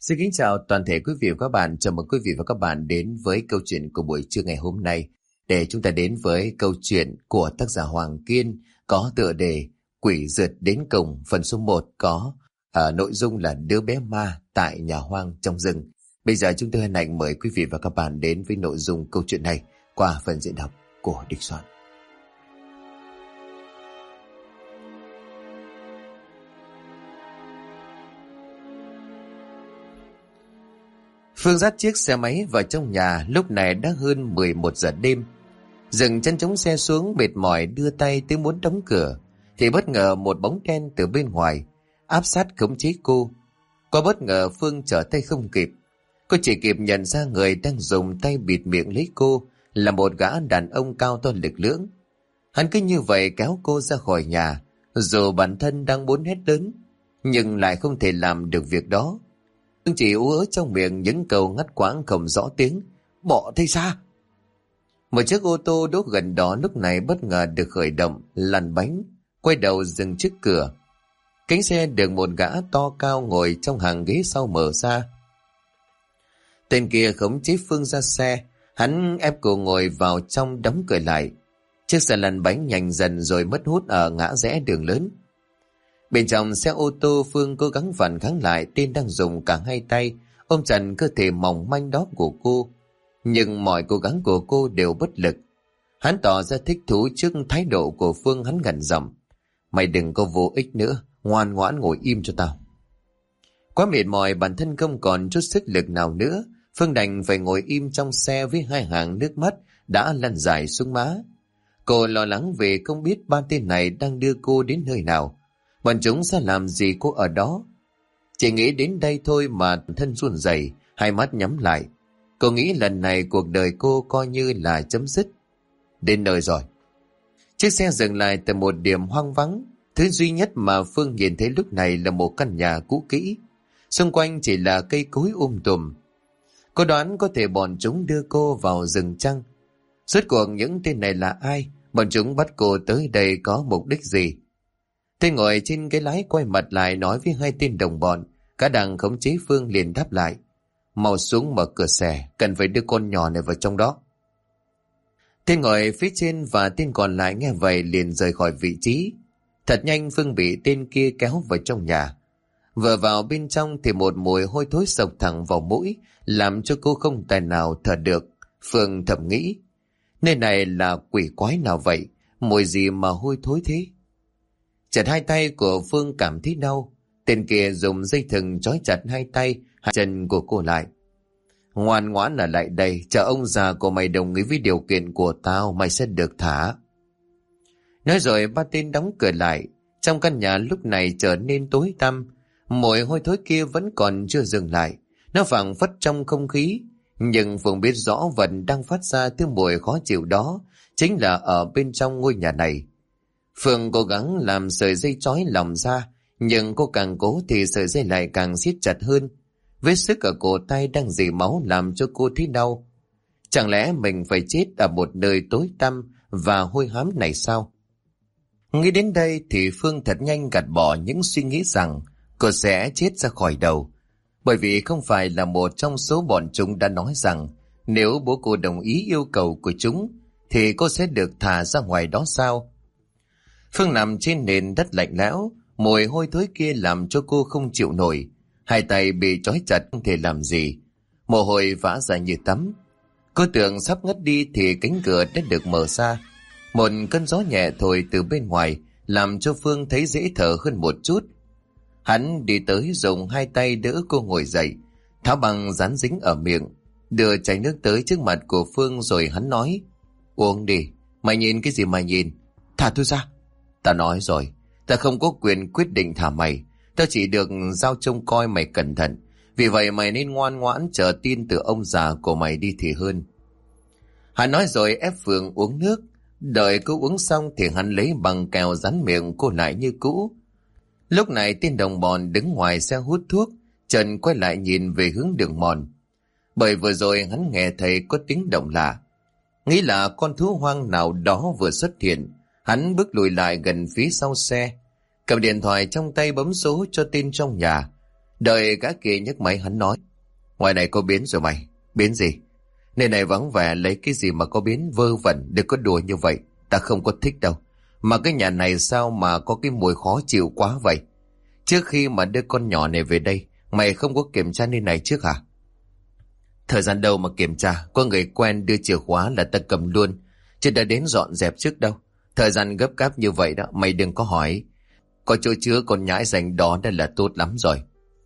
Xin kính chào toàn thể quý vị và các bạn. Chào mừng quý vị và các bạn đến với câu chuyện của buổi trưa ngày hôm nay. Để chúng ta đến với câu chuyện của tác giả Hoàng Kiên có tựa đề Quỷ rượt đến cùng. Phần số 1 có nội dung là đứa bé ma tại nhà hoang trong rừng. Bây giờ chúng tôi hân hạnh mời quý vị và các bạn đến với nội dung câu chuyện này qua phần diễn đọc của Địch Soạn. Phương dắt chiếc xe máy vào trong nhà, lúc này đã hơn 11 giờ đêm. Dừng chân chống xe xuống mệt mỏi đưa tay tới muốn đóng cửa, thì bất ngờ một bóng đen từ bên ngoài áp sát khống chế cô. Qua bất ngờ Phương trở tay không kịp. Cô chỉ kịp nhận ra người đang dùng tay bịt miệng lấy cô là một gã đàn ông cao to lực lưỡng. Hắn cứ như vậy kéo cô ra khỏi nhà, dù bản thân đang muốn hét lớn, nhưng lại không thể làm được việc đó. Phương chỉ ú ớ trong miệng những câu ngắt quãng không rõ tiếng. Bỏ tay ra! Một chiếc ô tô đỗ gần đó lúc này bất ngờ được khởi động, lăn bánh, quay đầu dừng trước cửa. Cánh xe được một gã to cao ngồi trong hàng ghế sau mở ra. Tên kia khống chế Phương ra xe, hắn ép cô ngồi vào trong đóng cửa lại. Chiếc xe lăn bánh nhanh dần rồi mất hút ở ngã rẽ đường lớn. Bên trong xe ô tô, Phương cố gắng phản kháng lại tên đang dùng cả hai tay ôm chặt cơ thể mỏng manh đó của cô. Nhưng mọi cố gắng của cô đều bất lực. Hắn tỏ ra thích thú trước thái độ của Phương, hắn gằn giọng. Mày đừng có vô ích nữa, ngoan ngoãn ngồi im cho tao. Quá mệt mỏi, bản thân không còn chút sức lực nào nữa. Phương đành phải ngồi im trong xe với hai hàng nước mắt đã lăn dài xuống má. Cô lo lắng vì không biết ba tên này đang đưa cô đến nơi nào. Bọn chúng sẽ làm gì cô ở đó? Chỉ nghĩ đến đây thôi mà thân run rẩy, hai mắt nhắm lại. Cô nghĩ lần này cuộc đời cô coi như là chấm dứt. Đến nơi rồi. Chiếc xe dừng lại tại một điểm hoang vắng. Thứ duy nhất mà Phương nhìn thấy lúc này là một căn nhà cũ kỹ. Xung quanh chỉ là cây cối tùm. Cô đoán có thể bọn chúng đưa cô vào rừng chăng? Rốt cuộc những tên này là ai? Bọn chúng bắt cô tới đây có mục đích gì? Tên ngồi trên ghế lái quay mặt lại nói với hai tên đồng bọn. Cả đằng khống chế Phương liền đáp lại. Mau xuống mở cửa xe, cần phải đưa con nhỏ này vào trong đó. Tên ngồi phía trên và tên còn lại nghe vậy liền rời khỏi vị trí. Thật nhanh Phương bị tên kia kéo vào trong nhà. Vừa vào bên trong thì một mùi hôi thối sộc thẳng vào mũi, làm cho cô không tài nào thở được. Phương thầm nghĩ, nơi này là quỷ quái nào vậy, mùi gì mà hôi thối thế? Chặt hai tay của Phương cảm thấy đau. Tên kia dùng dây thừng trói chặt hai tay, hai chân của cô lại. Ngoan ngoãn ở lại đây, chờ ông già của mày đồng ý với điều kiện của tao, mày sẽ được thả. Nói rồi ba tên đóng cửa lại. Trong căn nhà lúc này trở nên tối tăm. Mùi hôi thối kia vẫn còn chưa dừng lại. Nó phảng phất trong không khí. Nhưng Phương biết rõ vật đang phát ra thứ mùi khó chịu đó chính là ở bên trong ngôi nhà này. Phương cố gắng làm sợi dây trói lòng ra, nhưng cô càng cố thì sợi dây lại càng siết chặt hơn. Vết sức ở cổ tay đang rỉ máu làm cho cô thấy đau. Chẳng lẽ mình phải chết ở một nơi tối tăm và hôi hám này sao? Nghĩ đến đây thì Phương thật nhanh gạt bỏ những suy nghĩ rằng cô sẽ chết ra khỏi đầu. Bởi vì không phải là một trong số bọn chúng đã nói rằng nếu bố cô đồng ý yêu cầu của chúng thì cô sẽ được thả ra ngoài đó sao? Phương nằm trên nền đất lạnh lẽo, mùi hôi thối kia làm cho cô không chịu nổi. Hai tay bị trói chặt không thể làm gì. Mồ hôi vã ra như tắm. Cô tưởng sắp ngất đi thì cánh cửa đã được mở ra. Một cơn gió nhẹ thổi từ bên ngoài làm cho Phương thấy dễ thở hơn một chút. Hắn đi tới dùng hai tay đỡ cô ngồi dậy, tháo băng dán dính ở miệng, đưa chai nước tới trước mặt của Phương rồi hắn nói. Uống đi, mày nhìn cái gì mà nhìn? Thả tôi ra. Ta nói rồi, ta không có quyền quyết định thả mày. Ta chỉ được giao trông coi mày cẩn thận. Vì vậy mày nên ngoan ngoãn chờ tin từ ông già của mày đi thì hơn. Hắn nói rồi ép Phương uống nước. Đợi cô uống xong thì hắn lấy băng keo dán miệng cô lại như cũ. Lúc này tên đồng bọn đứng ngoài xe hút thuốc, Trần quay lại nhìn về hướng đường mòn. Bởi vừa rồi hắn nghe thấy có tiếng động lạ. Nghĩ là con thú hoang nào đó vừa xuất hiện. Hắn bước lùi lại gần phía sau xe, cầm điện thoại trong tay bấm số cho tên trong nhà. Đợi gã kia nhấc máy hắn nói: ngoài này có biến rồi mày. Biến gì? Nơi này vắng vẻ, lấy cái gì mà có biến, vơ vẩn, đừng có đùa như vậy. Ta không có thích đâu. Mà cái nhà này sao mà có cái mùi khó chịu quá vậy? Trước khi mà đưa con nhỏ này về đây, mày không có kiểm tra nơi này trước hả? Thời gian đâu mà kiểm tra, có người quen đưa chìa khóa là ta cầm luôn, chứ đã đến dọn dẹp trước đâu. Thời gian gấp gáp như vậy đó, mày đừng có hỏi. Có chỗ chứa con nhãi rành đó đã là tốt lắm rồi.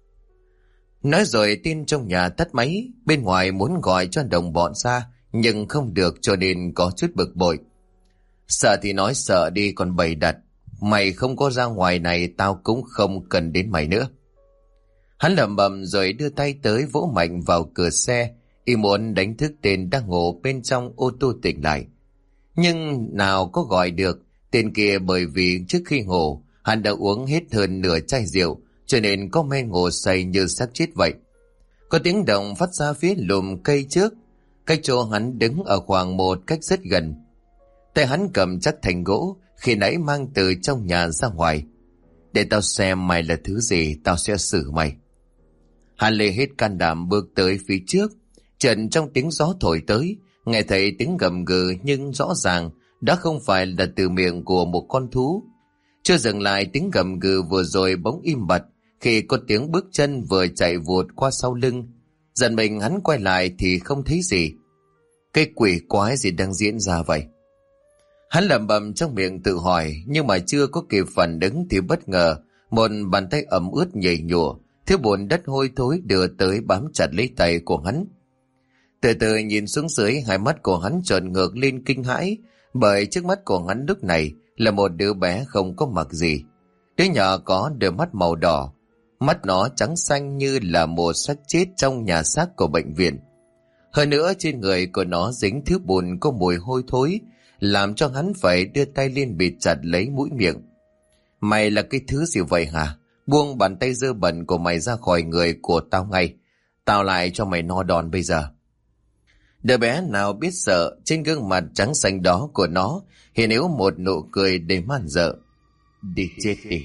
Nói rồi tin trong nhà tắt máy, bên ngoài muốn gọi cho đồng bọn ra, nhưng không được cho nên có chút bực bội. Sợ thì nói sợ đi, còn bày đặt. Mày không có ra ngoài này, tao cũng không cần đến mày nữa. Hắn lẩm bẩm rồi đưa tay tới vỗ mạnh vào cửa xe, y muốn đánh thức tên đang ngủ bên trong ô tô tỉnh lại. Nhưng nào có gọi được tên kia, bởi vì trước khi ngủ hắn đã uống hết hơn nửa chai rượu, cho nên có men ngủ say như xác chết vậy. Có tiếng động phát ra phía lùm cây trước, cách chỗ hắn đứng ở khoảng một cách rất gần. Tay hắn cầm chắc thành gỗ khi nãy mang từ trong nhà ra ngoài. Để tao xem mày là thứ gì, tao sẽ xử mày. Hắn lấy hết can đảm bước tới phía trước. Chợt trong tiếng gió thổi tới, nghe thấy tiếng gầm gừ nhưng rõ ràng đã không phải là từ miệng của một con thú. Chưa dừng lại tiếng gầm gừ vừa rồi bỗng im bặt khi có tiếng bước chân vừa chạy vụt qua sau lưng. Giật mình hắn quay lại thì không thấy gì. Cái quỷ quái gì đang diễn ra vậy? Hắn lẩm bẩm trong miệng tự hỏi, nhưng mà chưa có kịp phản ứng thì bất ngờ một bàn tay ẩm ướt nhầy nhụa, thiếu bùn đất hôi thối đưa tới bám chặt lấy tay của hắn. Từ từ nhìn xuống dưới, hai mắt của hắn trợn ngược lên kinh hãi, bởi trước mắt của hắn lúc này là một đứa bé không có mặc gì. Đứa nhỏ có đôi mắt màu đỏ, mắt nó trắng xanh như là một xác chết trong nhà xác của bệnh viện. Hơn nữa trên người của nó dính thứ bùn có mùi hôi thối, làm cho hắn phải đưa tay lên bịt chặt lấy mũi miệng. Mày là cái thứ gì vậy hả? Buông bàn tay dơ bẩn của mày ra khỏi người của tao ngay. Tao lại cho mày no đòn bây giờ. Đứa bé nào biết sợ, trên gương mặt trắng xanh đó của nó hiện hữu một nụ cười đầy man dợ. Đi chết đi.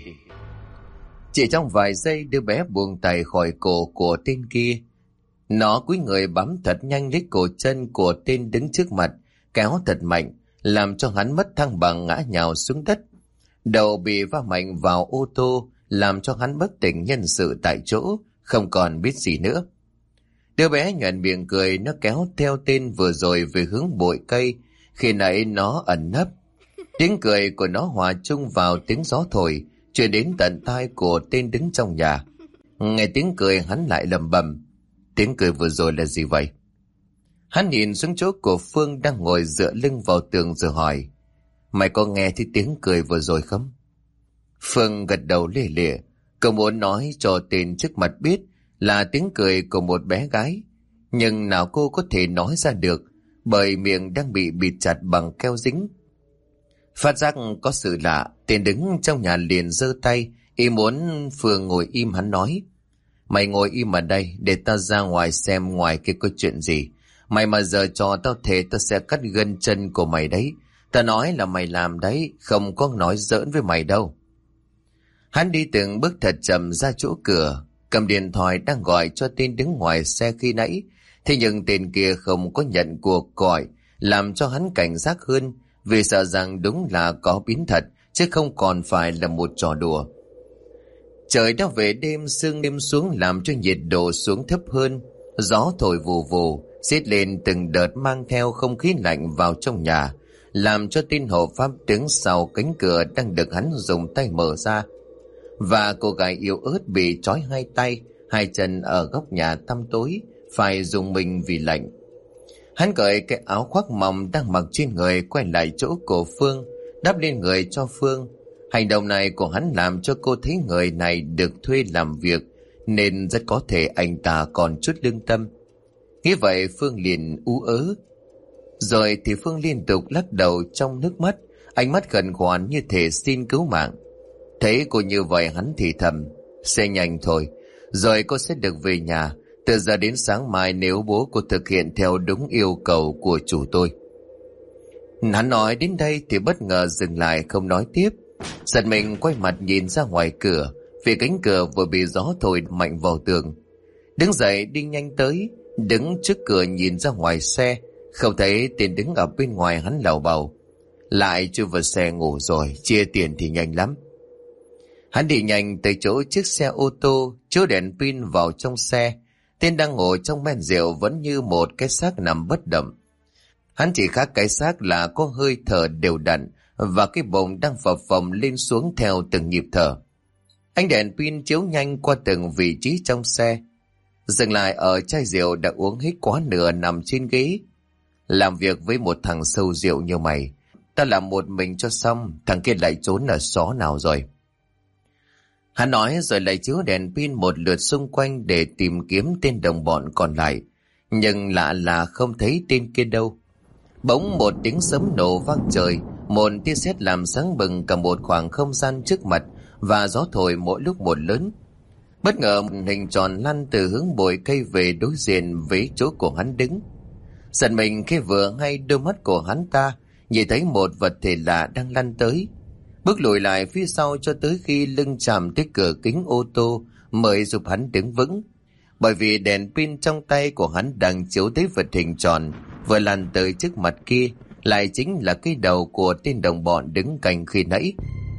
Chỉ trong vài giây, đứa bé buông tay khỏi cổ của tên kia. Nó cúi người bám thật nhanh lấy cổ chân của tên đứng trước mặt, kéo thật mạnh, làm cho hắn mất thăng bằng ngã nhào xuống đất. Đầu bị va mạnh vào ô tô, làm cho hắn bất tỉnh nhân sự tại chỗ, không còn biết gì nữa. Đứa bé nhoẻn miệng cười, nó kéo theo tên vừa rồi về hướng bụi cây, khi nãy nó ẩn nấp. Tiếng cười của nó hòa chung vào tiếng gió thổi, truyền đến tận tai của tên đứng trong nhà. Nghe tiếng cười hắn lại lẩm bẩm, tiếng cười vừa rồi là gì vậy? Hắn nhìn xuống chỗ của Phương đang ngồi dựa lưng vào tường rồi hỏi, mày có nghe thấy tiếng cười vừa rồi không? Phương gật đầu lìa lịa, cậu muốn nói cho tên trước mặt biết là tiếng cười của một bé gái, nhưng nào cô có thể nói ra được, bởi miệng đang bị bịt chặt bằng keo dính. Phát giác có sự lạ, tên đứng trong nhà liền giơ tay, ý muốn Phương ngồi im. Hắn nói, mày ngồi im ở đây để tao ra ngoài xem ngoài kia có chuyện gì. Mày mà giờ cho tao thề tao sẽ cắt gân chân của mày đấy. Tao nói là mày làm đấy, không có nói giỡn với mày đâu. Hắn đi từng bước thật chậm ra chỗ cửa, cầm điện thoại đang gọi cho tên đứng ngoài xe khi nãy. Thế nhưng tên kia không có nhận cuộc gọi, làm cho hắn cảnh giác hơn, vì sợ rằng đúng là có biến thật, chứ không còn phải là một trò đùa. Trời đã về đêm, sương đêm xuống làm cho nhiệt độ xuống thấp hơn. Gió thổi vù vù, xiết lên từng đợt mang theo không khí lạnh vào trong nhà, làm cho tên hộ pháp đứng sau cánh cửa đang được hắn dùng tay mở ra. Và cô gái yếu ớt bị trói hai tay, hai chân ở góc nhà tăm tối, phải dùng mình vì lạnh. Hắn cởi cái áo khoác mỏng đang mặc trên người, quay lại chỗ của Phương, đắp lên người cho Phương. Hành động này của hắn làm cho cô thấy người này được thuê làm việc, nên rất có thể anh ta còn chút lương tâm. Nghĩ vậy Phương liền ú ớ. Rồi thì Phương liên tục lắc đầu trong nước mắt, ánh mắt khẩn khoản như thể xin cứu mạng. Thấy cô như vậy hắn thì thầm, sẽ nhanh thôi, rồi cô sẽ được về nhà. Từ giờ đến sáng mai nếu bố cô thực hiện theo đúng yêu cầu của chủ tôi. Hắn nói đến đây thì bất ngờ dừng lại không nói tiếp. Giật mình quay mặt nhìn ra ngoài cửa, vì cánh cửa vừa bị gió thổi mạnh vào tường. Đứng dậy đi nhanh tới, đứng trước cửa nhìn ra ngoài xe, không thấy tên đứng ở bên ngoài. Hắn lầu bầu: lại chưa vào xe ngủ rồi, chia tiền thì nhanh lắm. Hắn đi nhanh tới chỗ chiếc xe ô tô, chiếu đèn pin vào trong xe. Tên đang ngồi trong men rượu vẫn như một cái xác nằm bất động. Hắn chỉ khác cái xác là có hơi thở đều đặn và cái bụng đang phập phồng lên xuống theo từng nhịp thở. Ánh đèn pin chiếu nhanh qua từng vị trí trong xe, dừng lại ở chai rượu đã uống hết quá nửa nằm trên ghế. Làm việc với một thằng sâu rượu như mày, ta làm một mình cho xong, thằng kia lại trốn ở xó nào rồi? Hắn nói rồi lại chiếu đèn pin một lượt xung quanh để tìm kiếm tên đồng bọn còn lại. Nhưng lạ là không thấy tên kia đâu. Bỗng một tiếng sấm nổ vang trời, một tia sét làm sáng bừng cả một khoảng không gian trước mặt, và gió thổi mỗi lúc một lớn. Bất ngờ một hình tròn lăn từ hướng bụi cây về đối diện với chỗ của hắn đứng. Giật mình khi vừa hay đôi mắt của hắn ta nhìn thấy một vật thể lạ đang lăn tới. Bước lùi lại phía sau cho tới khi lưng chạm tới cửa kính ô tô mới giúp hắn đứng vững. Bởi vì đèn pin trong tay của hắn đang chiếu tới vật hình tròn vừa lăn tới trước mặt kia lại chính là cái đầu của tên đồng bọn đứng cạnh khi nãy.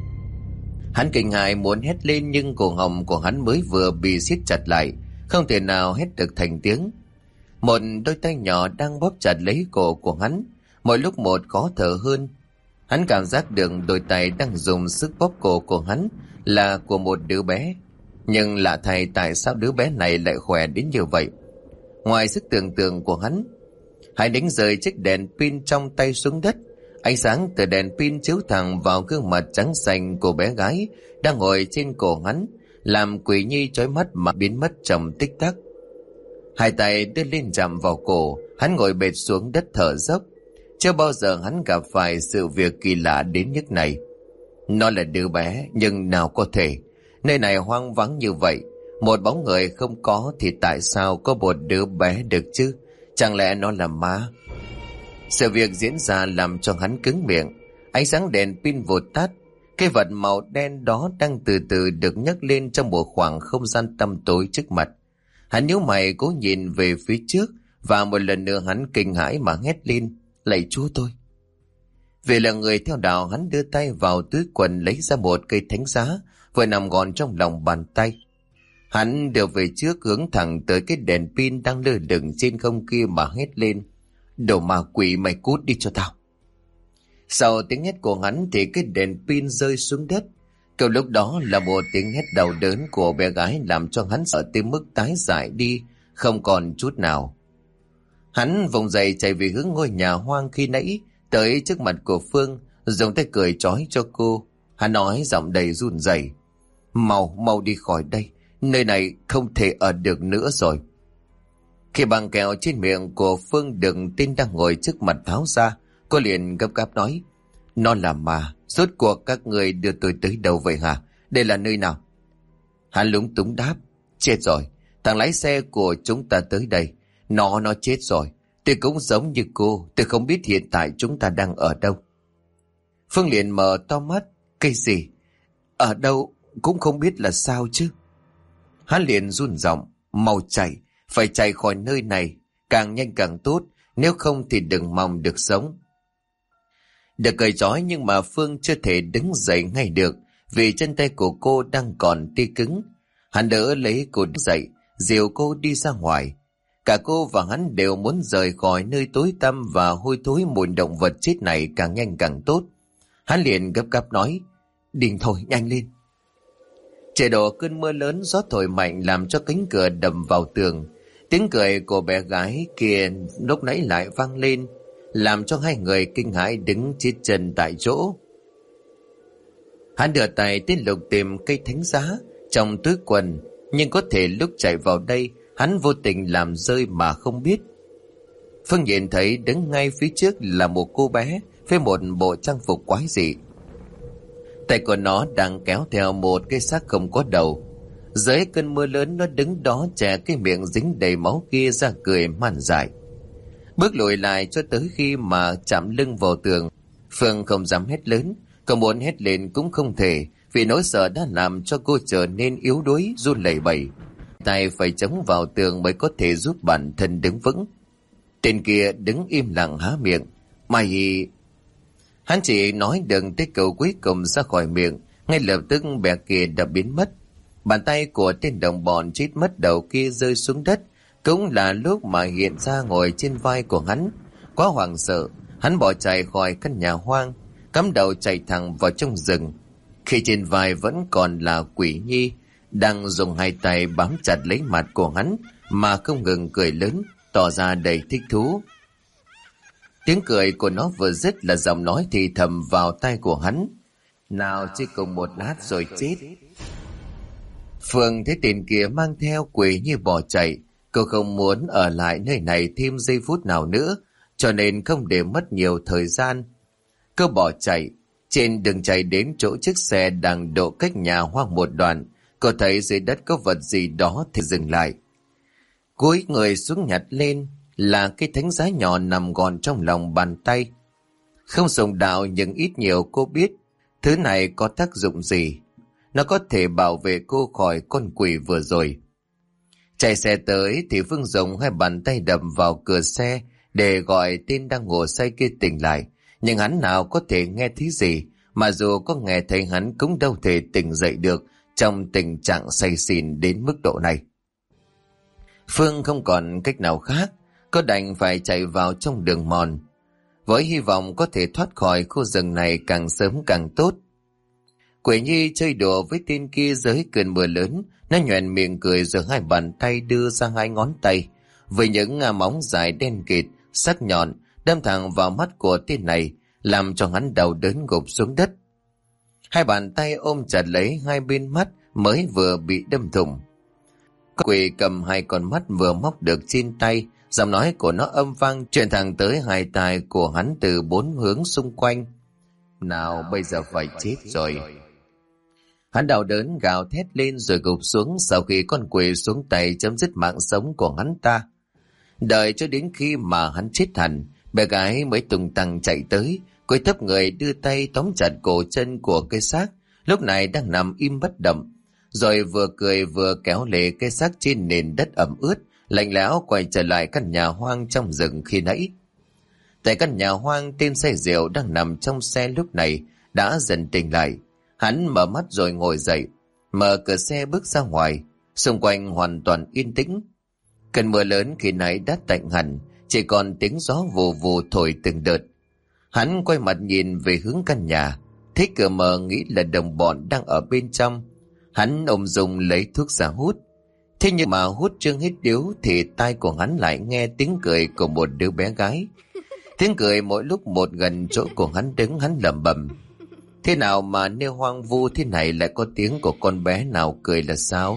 Hắn kinh hãi muốn hét lên nhưng cổ họng của hắn mới vừa bị siết chặt lại, không thể nào hét được thành tiếng. Một đôi tay nhỏ đang bóp chặt lấy cổ của hắn, mỗi lúc một khó thở hơn. Hắn cảm giác được đôi tay đang dùng sức bóp cổ của hắn là của một đứa bé. Nhưng lạ thay, tại sao đứa bé này lại khỏe đến như vậy? Ngoài sức tưởng tượng của hắn đánh rơi chiếc đèn pin trong tay xuống đất. Ánh sáng từ đèn pin chiếu thẳng vào gương mặt trắng xanh của bé gái đang ngồi trên cổ hắn, làm Quỷ Nhi chói mắt mà biến mất trong tích tắc. Hai tay đưa lên chạm vào cổ, hắn ngồi bệt xuống đất thở dốc. Chưa bao giờ hắn gặp phải sự việc kỳ lạ đến nhức này. Nó là đứa bé, nhưng nào có thể. Nơi này hoang vắng như vậy, một bóng người không có thì tại sao có một đứa bé được chứ? Chẳng lẽ nó là ma? Sự việc diễn ra làm cho hắn cứng miệng. Ánh sáng đèn pin vụt tắt. Cái vật màu đen đó đang từ từ được nhấc lên trong một khoảng không gian tăm tối trước mặt. Hắn nhíu mày cố nhìn về phía trước, và một lần nữa hắn kinh hãi mà hét lên: lạy Chúa tôi! Vì là người theo đạo, hắn đưa tay vào túi quần lấy ra một cây thánh giá vừa nằm gọn trong lòng bàn tay. Hắn đưa về trước, hướng thẳng tới cái đèn pin đang lơ lửng trên không kia mà hét lên: đồ ma quỷ, mày cút đi cho tao! Sau tiếng hét của hắn thì cái đèn pin rơi xuống đất. Câu lúc đó là một tiếng hét đau đớn của bé gái làm cho hắn sợ tới mức tái dại đi, không còn chút nào. Hắn vùng dậy chạy về hướng ngôi nhà hoang khi nãy, tới trước mặt của Phương, dùng tay cười trói cho cô. Hắn nói giọng đầy run rẩy: mau đi khỏi đây, nơi này không thể ở được nữa rồi. Khi băng kẹo trên miệng của Phương đừng tin đang ngồi trước mặt tháo ra, cô liền gấp gáp nói: nó là ma, rốt cuộc các người đưa tôi tới đâu vậy hả? Đây là nơi nào? Hắn lúng túng đáp: chết rồi, thằng lái xe của chúng ta tới đây. Nó chết rồi. Tôi cũng giống như cô, tôi không biết hiện tại chúng ta đang ở đâu. Phương liền mở to mắt: cái gì? Ở đâu cũng không biết là sao chứ? Hắn liền run giọng: mau chạy, phải chạy khỏi nơi này, càng nhanh càng tốt, nếu không thì đừng mong được sống. Được cởi trói nhưng mà Phương chưa thể đứng dậy ngay được, vì chân tay của cô đang còn tê cứng. Hắn đỡ lấy cô đứng dậy, dìu cô đi ra ngoài. Cả cô và hắn đều muốn rời khỏi nơi tối tăm và hôi thối mùi động vật chết này càng nhanh càng tốt. Hắn liền gấp gáp nói: điên thôi, nhanh lên! Trời đổ cơn mưa lớn, gió thổi mạnh làm cho cánh cửa đập vào tường. Tiếng cười của bé gái kia lúc nãy lại vang lên, làm cho hai người kinh hãi đứng chết chân tại chỗ. Hắn đưa tay tới lục tìm cây thánh giá trong túi quần, nhưng có thể lúc chạy vào đây hắn vô tình làm rơi mà không biết. Phương nhìn thấy đứng ngay phía trước là một cô bé với một bộ trang phục quái dị. Tay của nó đang kéo theo một cái xác không có đầu. Dưới cơn mưa lớn, nó đứng đó chè cái miệng dính đầy máu kia ra cười man dại. Bước lùi lại cho tới khi mà chạm lưng vào tường. Phương không dám hét lớn, còn muốn hét lên cũng không thể, Vì nỗi sợ đã làm cho cô trở nên yếu đuối, run lẩy bẩy. Tay phải chống vào tường mới có thể giúp bản thân đứng vững. Tên kia đứng im lặng há miệng. Mày... Hắn chỉ nói được tới câu cuối cùng ra khỏi miệng, ngay lập tức bè kia đã biến mất. Bàn tay của tên đồng bọn chết mất đầu kia rơi xuống đất, cũng là lúc mà hiện ra ngồi trên vai của hắn. Quá hoảng sợ, hắn bỏ chạy khỏi căn nhà hoang, cắm đầu chạy thẳng vào trong rừng. Khi trên vai vẫn còn là Quỷ Nhi, đang dùng hai tay bám chặt lấy mặt của hắn mà không ngừng cười lớn, tỏ ra đầy thích thú. Tiếng cười của nó vừa dứt là giọng nói thì thầm vào tai của hắn. Nào chỉ cùng một lát rồi chết. Phương thấy tên kia mang theo Quỷ Nhi bỏ chạy. Cô không muốn ở lại nơi này thêm giây phút nào nữa, cho nên không để mất nhiều thời gian. Cô bỏ chạy. Trên đường chạy đến chỗ chiếc xe đang đỗ cách nhà hoang một đoạn, cô thấy dưới đất có vật gì đó thì dừng lại. Cúi người xuống nhặt lên là cái thánh giá nhỏ nằm gọn trong lòng bàn tay. Không dùng đạo nhưng ít nhiều cô biết thứ này có tác dụng gì. Nó có thể bảo vệ cô khỏi con quỷ vừa rồi. Chạy xe tới thì Phương dùng hai bàn tay đập vào cửa xe để gọi tên đang ngủ say kia tỉnh lại. Nhưng hắn nào có thể nghe thấy gì, mà dù có nghe thấy hắn cũng đâu thể tỉnh dậy được trong tình trạng say xỉn đến mức độ này. Phương không còn cách nào khác, cô đành phải chạy vào trong đường mòn, với hy vọng có thể thoát khỏi khu rừng này càng sớm càng tốt. Quỷ Nhi chơi đùa với tên kia dưới cơn mưa lớn, nó nhoẻn miệng cười rồi hai bàn tay đưa ra hai ngón tay, với những móng dài đen kịt, sắc nhọn, đâm thẳng vào mắt của tên này, làm cho hắn đau đớn gục xuống đất. Hai bàn tay ôm chặt lấy hai bên mắt mới vừa bị đâm thủng. Quỷ cầm hai con mắt vừa móc được trên tay, giọng nói của nó âm vang truyền thẳng tới hai tai của hắn từ bốn hướng xung quanh. Nào bây giờ phải chết rồi. Hắn đau đớn gào thét lên rồi gục xuống sau khi con quỷ xuống tay chấm dứt mạng sống của hắn ta. Đợi cho đến khi mà hắn chết hẳn, bé gái mới tung tăng chạy tới, cúi thấp người đưa tay tóm chặt cổ chân của cái xác, lúc này đang nằm im bất động, rồi vừa cười vừa kéo lê cái xác trên nền đất ẩm ướt, lạnh lẽo quay trở lại căn nhà hoang trong rừng khi nãy. Tại căn nhà hoang, tên say rượu đang nằm trong xe lúc này đã dần tỉnh lại. Hắn mở mắt rồi ngồi dậy, mở cửa xe bước ra ngoài, xung quanh hoàn toàn yên tĩnh. Cơn mưa lớn khi nãy đã tạnh hẳn, chỉ còn tiếng gió vù vù thổi từng đợt. Hắn quay mặt nhìn về hướng căn nhà, thấy cửa mở nghĩ là đồng bọn đang ở bên trong. Hắn ôm dùng lấy thuốc ra hút. Thế nhưng mà hút chưa hết điếu thì tai của hắn lại nghe tiếng cười của một đứa bé gái. Tiếng cười mỗi lúc một gần chỗ của hắn đứng, hắn lẩm bẩm. Thế nào mà nêu hoang vu thế này lại có tiếng của con bé nào cười là sao?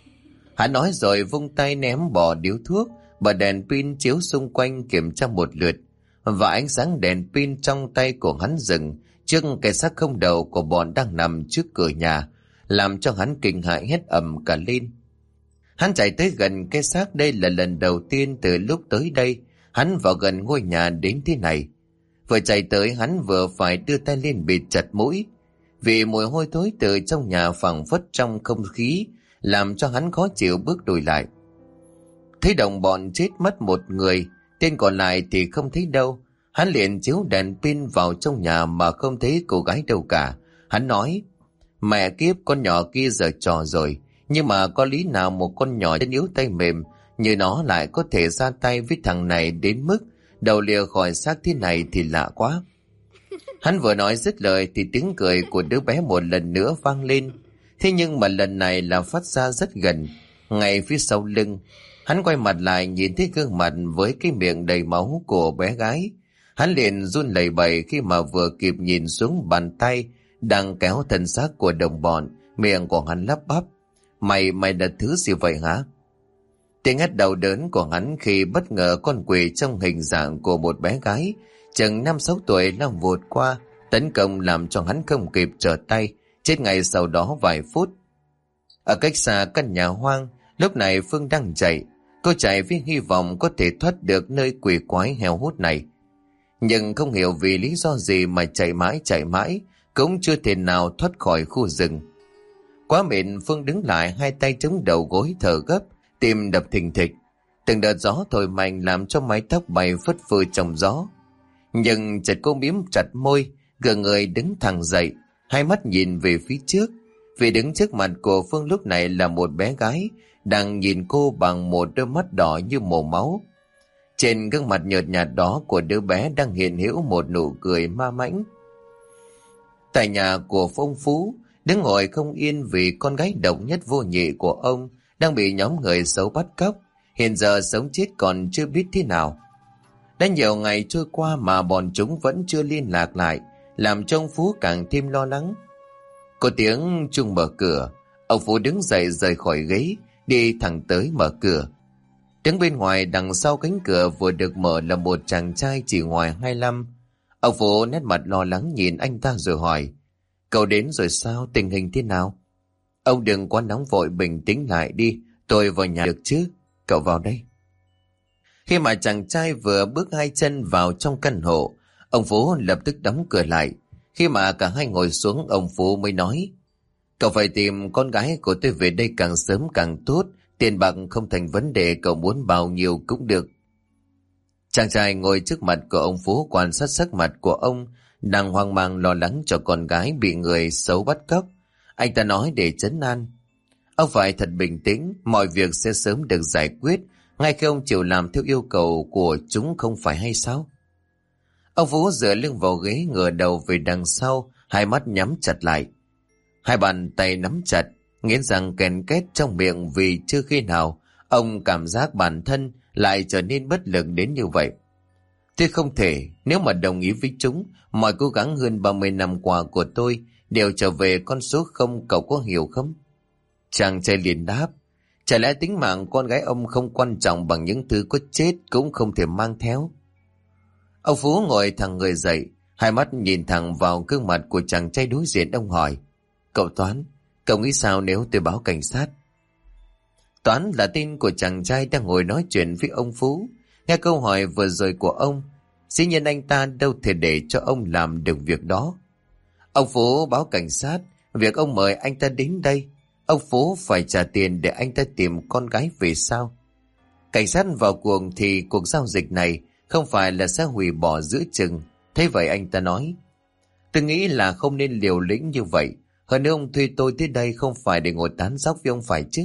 Hắn nói rồi vung tay ném bỏ điếu thuốc, bật đèn pin chiếu xung quanh kiểm tra một lượt, và ánh sáng đèn pin trong tay của hắn dừng trước cái xác không đầu của bọn đang nằm trước cửa nhà, làm cho hắn kinh hãi hét ầm cả lên. Hắn chạy tới gần cái xác, đây là lần đầu tiên từ lúc tới đây hắn vào gần ngôi nhà đến thế này. Vừa chạy tới hắn vừa phải đưa tay lên bịt chặt mũi, vì mùi hôi thối từ trong nhà phảng phất trong không khí làm cho hắn khó chịu bước lùi lại. Thấy đồng bọn chết mất một người, tên còn lại thì không thấy đâu. Hắn liền chiếu đèn pin vào trong nhà mà không thấy cô gái đâu cả. Hắn nói, mẹ kiếp, con nhỏ kia giờ trò rồi, nhưng mà có lý nào một con nhỏ chân yếu tay mềm như nó lại có thể ra tay với thằng này đến mức đầu lìa khỏi xác thế này thì lạ quá. Hắn vừa nói dứt lời thì tiếng cười của đứa bé một lần nữa vang lên. Thế nhưng mà lần này là phát ra rất gần, ngay phía sau lưng. Hắn quay mặt lại nhìn thấy gương mặt với cái miệng đầy máu của bé gái. Hắn liền run lẩy bẩy khi mà vừa kịp nhìn xuống bàn tay đang kéo thân xác của đồng bọn. Miệng của hắn lắp bắp, Mày là thứ gì vậy hả? Tiếng hét đau đớn của hắn khi bất ngờ con quỷ trong hình dạng của một bé gái chừng 5-6 tuổi đang vụt qua, tấn công làm cho hắn không kịp trở tay, chết ngay sau đó vài phút. Ở cách xa căn nhà hoang, lúc này Phương đang chạy. Cô chạy với hy vọng có thể thoát được nơi quỷ quái heo hút này. Nhưng không hiểu vì lý do gì mà chạy mãi, cũng chưa thể nào thoát khỏi khu rừng. Quá mệt, Phương đứng lại, hai tay chống đầu gối thở gấp, tim đập thình thịch. Từng đợt gió thổi mạnh làm cho mái tóc bay phất phơ trong gió. Nhưng chợt cô mím chặt môi, gượng người đứng thẳng dậy, hai mắt nhìn về phía trước. Vì đứng trước mặt của Phương lúc này là một bé gái đang nhìn cô bằng một đôi mắt đỏ như màu máu. Trên gương mặt nhợt nhạt đó của đứa bé đang hiện hữu một nụ cười ma mãnh. Tại nhà của ông Phú, đứng ngồi không yên vì con gái độc nhất vô nhị của ông đang bị nhóm người xấu bắt cóc, hiện giờ sống chết còn chưa biết thế nào. Đã nhiều ngày trôi qua mà bọn chúng vẫn chưa liên lạc lại, làm cho ông Phú càng thêm lo lắng. Có tiếng chuông mở cửa, ông Phú đứng dậy rời khỏi ghế, đi thẳng tới mở cửa. Đứng bên ngoài đằng sau cánh cửa vừa được mở là một chàng trai chỉ ngoài 25. Ông Phú nét mặt lo lắng nhìn anh ta rồi hỏi: "Cậu đến rồi sao? Tình hình thế nào?" "Ông đừng quá nóng vội, bình tĩnh lại đi, tôi vào nhà được chứ? Cậu vào đây." Khi mà chàng trai vừa bước hai chân vào trong căn hộ, ông Phú lập tức đóng cửa lại. Khi mà cả hai ngồi xuống, ông Phú mới nói: "Cậu phải tìm con gái của tôi về đây càng sớm càng tốt. Tiền bạc không thành vấn đề, cậu muốn bao nhiêu cũng được." Chàng trai ngồi trước mặt của ông Phú quan sát sắc mặt của ông đang hoang mang lo lắng cho con gái bị người xấu bắt cóc. Anh ta nói để trấn an: "Ông phải thật bình tĩnh, mọi việc sẽ sớm được giải quyết, ngay khi ông chịu làm theo yêu cầu của chúng không phải hay sao?" Ông Phú dựa lưng vào ghế, ngửa đầu về đằng sau, hai mắt nhắm chặt lại. Hai bàn tay nắm chặt, nghiến răng kèn két trong miệng vì chưa khi nào ông cảm giác bản thân lại trở nên bất lực đến như vậy. Tôi không thể, nếu mà đồng ý với chúng, mọi cố gắng hơn 30 năm qua của tôi đều trở về con số không, cậu có hiểu không? Chàng trai liền đáp: "Chả lẽ tính mạng con gái ông không quan trọng bằng những thứ có chết cũng không thể mang theo?" Ông Phú ngồi thẳng người dậy, hai mắt nhìn thẳng vào gương mặt của chàng trai đối diện. Ông hỏi: "Cậu Toán, cậu nghĩ sao nếu tôi báo cảnh sát?" Toán là tên của chàng trai đang ngồi nói chuyện với ông Phú. Nghe câu hỏi vừa rồi của ông, dĩ nhiên anh ta đâu thể để cho ông làm được việc đó. Ông Phú báo cảnh sát, việc ông mời anh ta đến đây, ông Phú phải trả tiền để anh ta tìm con gái về sao? Cảnh sát vào cuộc thì cuộc giao dịch này không phải là sẽ hủy bỏ giữa chừng. Thế vậy anh ta nói: "Tôi nghĩ là không nên liều lĩnh như vậy. Hơn nữa ông thuê tôi tới đây không phải để ngồi tán dóc với ông phải chứ?"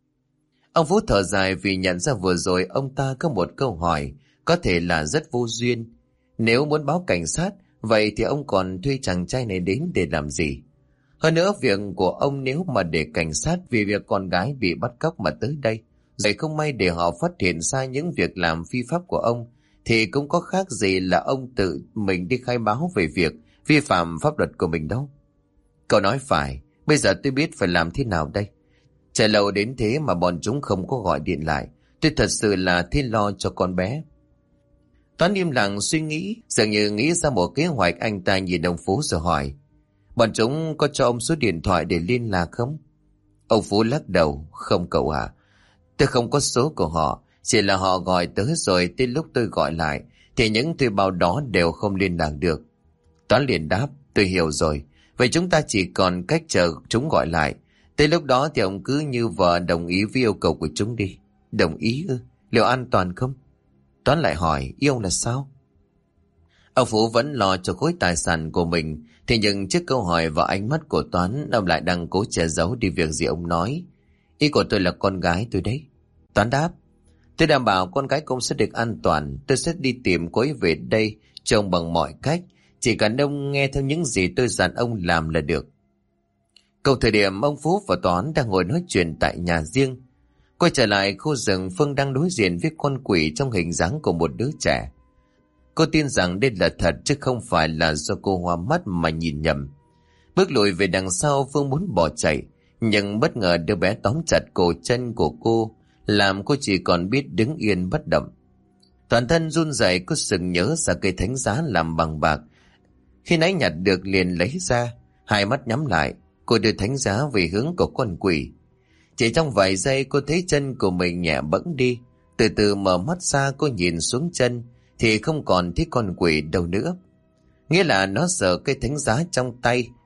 Ông Phú thở dài vì nhận ra vừa rồi ông ta có một câu hỏi có thể là rất vô duyên. Nếu muốn báo cảnh sát, vậy thì ông còn thuê chàng trai này đến để làm gì? Hơn nữa việc của ông nếu mà để cảnh sát vì việc con gái bị bắt cóc mà tới đây, rồi không may để họ phát hiện ra những việc làm phi pháp của ông, thì cũng có khác gì là ông tự mình đi khai báo về việc vi phạm pháp luật của mình đâu. Cậu nói phải, bây giờ tôi biết phải làm thế nào đây. Chờ lâu đến thế mà bọn chúng không có gọi điện lại, tôi thật sự là thiên lo cho con bé." Toán im lặng suy nghĩ, dường như nghĩ ra một kế hoạch. Anh ta nhìn ông Phú rồi hỏi: "Bọn chúng có cho ông số điện thoại để liên lạc không?" Ông Phú lắc đầu: "Không cậu ạ, tôi không có số của họ, chỉ là họ gọi tới rồi tới lúc tôi gọi lại thì những thuê bao đó đều không liên lạc được." Toán liền đáp: "Tôi hiểu rồi, vậy chúng ta chỉ còn cách chờ chúng gọi lại. Tới lúc đó thì ông cứ như vợ đồng ý với yêu cầu của chúng đi." "Đồng ý ư? Liệu an toàn không?" Toán lại hỏi: "Ý ông là sao?" Ông Phú vẫn lo cho khối tài sản của mình, thế nhưng trước câu hỏi và ánh mắt của Toán, ông lại đang cố che giấu đi việc gì ông nói. "Ý của tôi là con gái tôi đấy." Toán đáp: "Tôi đảm bảo con gái công sẽ được an toàn. Tôi sẽ đi tìm cô ấy về đây trông bằng mọi cách. Chỉ cần ông nghe theo những gì tôi dặn ông làm là được." Cùng thời điểm ông Phú và Toán đang ngồi nói chuyện tại nhà riêng. Quay trở lại khu rừng, Phương đang đối diện với con quỷ trong hình dáng của một đứa trẻ. Cô tin rằng đây là thật chứ không phải là do cô hoa mắt mà nhìn nhầm. Bước lùi về đằng sau, Phương muốn bỏ chạy, nhưng bất ngờ đứa bé tóm chặt cổ chân của cô, làm cô chỉ còn biết đứng yên bất động. Toàn thân run rẩy, cô sừng nhớ ra cây thánh giá làm bằng bạc. Khi nãy nhặt được liền lấy ra, hai mắt nhắm lại, cô đưa thánh giá về hướng của con quỷ. Chỉ trong vài giây cô thấy chân của mình nhẹ bẫng đi. Từ từ mở mắt ra, cô nhìn xuống chân thì không còn thấy con quỷ đâu nữa. Nghĩa là nó sợ cây thánh giá trong tay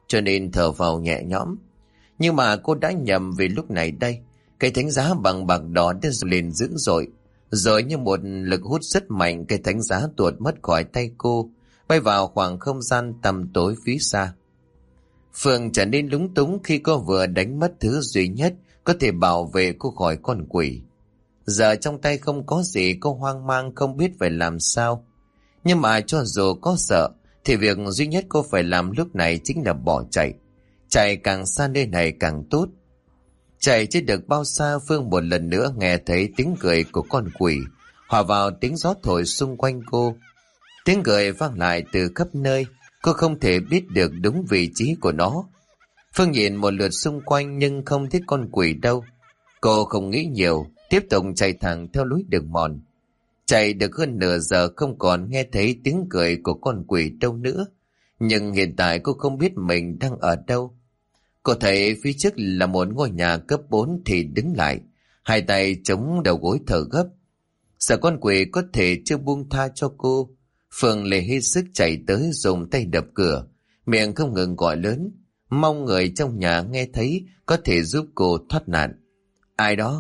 cho nên thở vào nhẹ nhõm. Nhưng mà cô đã nhầm, vì lúc này đây, cây thánh giá bằng bạc đỏ đã lên dữ dội. Rồi như một lực hút rất mạnh, cây thánh giá tuột mất khỏi tay cô, bay vào khoảng không gian tăm tối phía xa. Phương trở nên lúng túng khi cô vừa đánh mất thứ duy nhất có thể bảo vệ cô khỏi con quỷ. Giờ trong tay không có gì, cô hoang mang không biết phải làm sao. Nhưng mà cho dù có sợ, thì việc duy nhất cô phải làm lúc này chính là bỏ chạy. Chạy càng xa nơi này càng tốt. Chạy chưa được bao xa, Phương một lần nữa nghe thấy tiếng cười của con quỷ hòa vào tiếng gió thổi xung quanh cô. Tiếng cười vang lại từ khắp nơi, cô không thể biết được đúng vị trí của nó. Phương nhìn một lượt xung quanh nhưng không thấy con quỷ đâu. Cô không nghĩ nhiều, tiếp tục chạy thẳng theo lối đường mòn. Chạy được hơn nửa giờ không còn nghe thấy tiếng cười của con quỷ đâu nữa. Nhưng hiện tại cô không biết mình đang ở đâu. Cô thấy phía trước là một ngôi nhà cấp 4 thì đứng lại, hai tay chống đầu gối thở gấp. Sợ con quỷ có thể chưa buông tha cho cô, Phương lại hết sức chạy tới dùng tay đập cửa, miệng không ngừng gọi lớn, mong người trong nhà nghe thấy có thể giúp cô thoát nạn. Ai đó?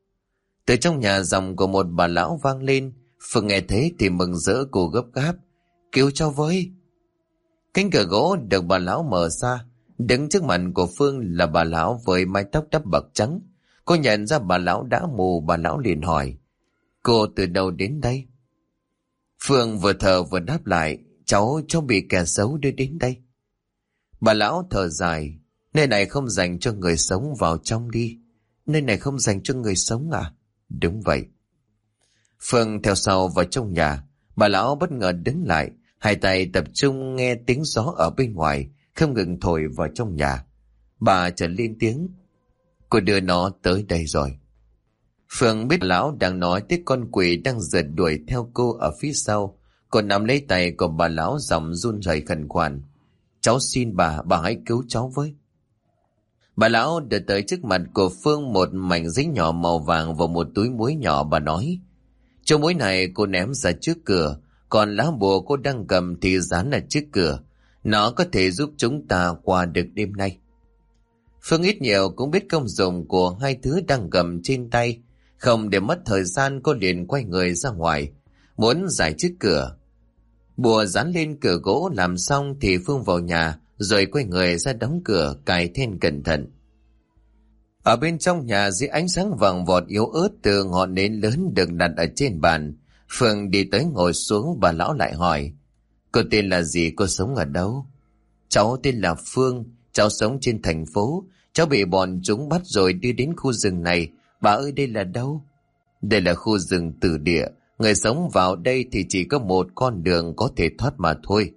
Từ trong nhà giọng của một bà lão vang lên. Phương nghe thấy thì mừng rỡ, cô gấp gáp: Cứu cho với! Cánh cửa gỗ được bà lão mở ra. Đứng trước mặt của Phương là bà lão với mái tóc đắp bạc trắng. Cô nhận ra bà lão đã mù, bà lão liền hỏi: Cô từ đâu đến đây? Phương vừa thở vừa đáp lại: Cháu bị kẻ xấu đưa đến đây. Bà lão thở dài: Nơi này không dành cho người sống, vào trong đi. Nơi này không dành cho người sống à? Đúng vậy. Phương theo sau vào trong nhà. Bà lão bất ngờ đứng lại, hai tay tập trung nghe tiếng gió ở bên ngoài không ngừng thổi vào trong nhà. Bà chợt lên tiếng: Cô đưa nó tới đây rồi. Phương biết lão đang nói tới con quỷ đang rượt đuổi theo cô ở phía sau. Cô nắm lấy tay của bà lão, giọng run rẩy khẩn khoản: Cháu xin bà hãy cứu cháu với. Bà lão đưa tới trước mặt của Phương một mảnh giấy nhỏ màu vàng và một túi muối nhỏ. Bà nói: Chỗ muối này cô ném ra trước cửa, còn lá bùa cô đang cầm thì dán ở trước cửa. Nó có thể giúp chúng ta qua được đêm nay. Phương ít nhiều cũng biết công dụng của hai thứ đang cầm trên tay. Không để mất thời gian, cô liền quay người ra ngoài, muốn giải trước cửa. Bùa dán lên cửa gỗ làm xong thì Phương vào nhà, rồi quay người ra đóng cửa, cài then cẩn thận. Ở bên trong nhà, dưới ánh sáng vàng vọt yếu ớt từ ngọn nến lớn được đặt ở trên bàn, Phương đi tới ngồi xuống. Bà lão lại hỏi: Cô tên là gì, cô sống ở đâu? Cháu tên là Phương, cháu sống trên thành phố. Cháu bị bọn chúng bắt rồi đưa đến khu rừng này. Bà ơi, đây là đâu? Đây là khu rừng tử địa. Người sống vào đây thì chỉ có một con đường có thể thoát mà thôi.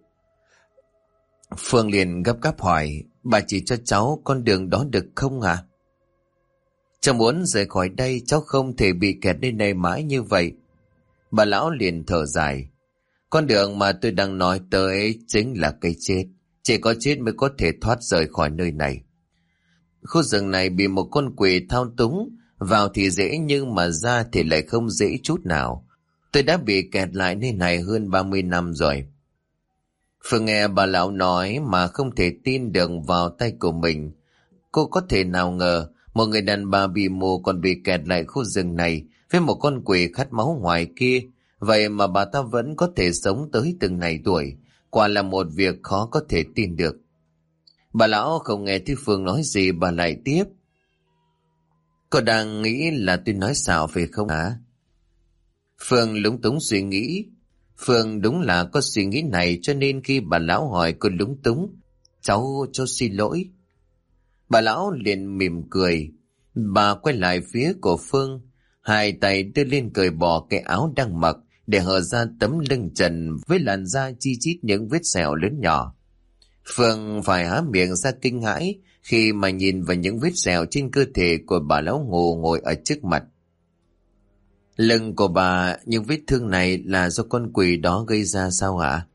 Phương liền gấp gáp hỏi: Bà chỉ cho cháu con đường đó được không ạ? Cháu muốn rời khỏi đây, cháu không thể bị kẹt nơi này mãi như vậy. Bà lão liền thở dài: Con đường mà tôi đang nói tới chính là cái chết. Chỉ có chết mới có thể thoát rời khỏi nơi này. Khu rừng này bị một con quỷ thao túng. Vào thì dễ nhưng mà ra thì lại không dễ chút nào. Tôi đã bị kẹt lại nơi này hơn 30 năm rồi. Phương nghe bà lão nói mà không thể tin được vào tay của mình. Cô có thể nào ngờ một người đàn bà bị mù còn bị kẹt lại khu rừng này với một con quỷ khát máu ngoài kia. Vậy mà bà ta vẫn có thể sống tới từng này tuổi. Quả là một việc khó có thể tin được. Bà lão không nghe thấy Phương nói gì, bà lại tiếp: Cô đang nghĩ là tôi nói xạo phải không hả? Phương lúng túng suy nghĩ. Phương đúng là có suy nghĩ này, cho nên khi bà lão hỏi cô lúng túng: Cháu xin lỗi. Bà lão liền mỉm cười. Bà quay lại phía của Phương, hai tay đưa lên cởi bỏ cái áo đang mặc để hở ra tấm lưng trần với làn da chi chít những vết sẹo lớn nhỏ. Phương phải há miệng ra kinh hãi khi mà nhìn vào những vết sẹo trên cơ thể của bà lão ngủ ngồi ở trước mặt. Lưng của bà, những vết thương này là do con quỷ đó gây ra sao hả?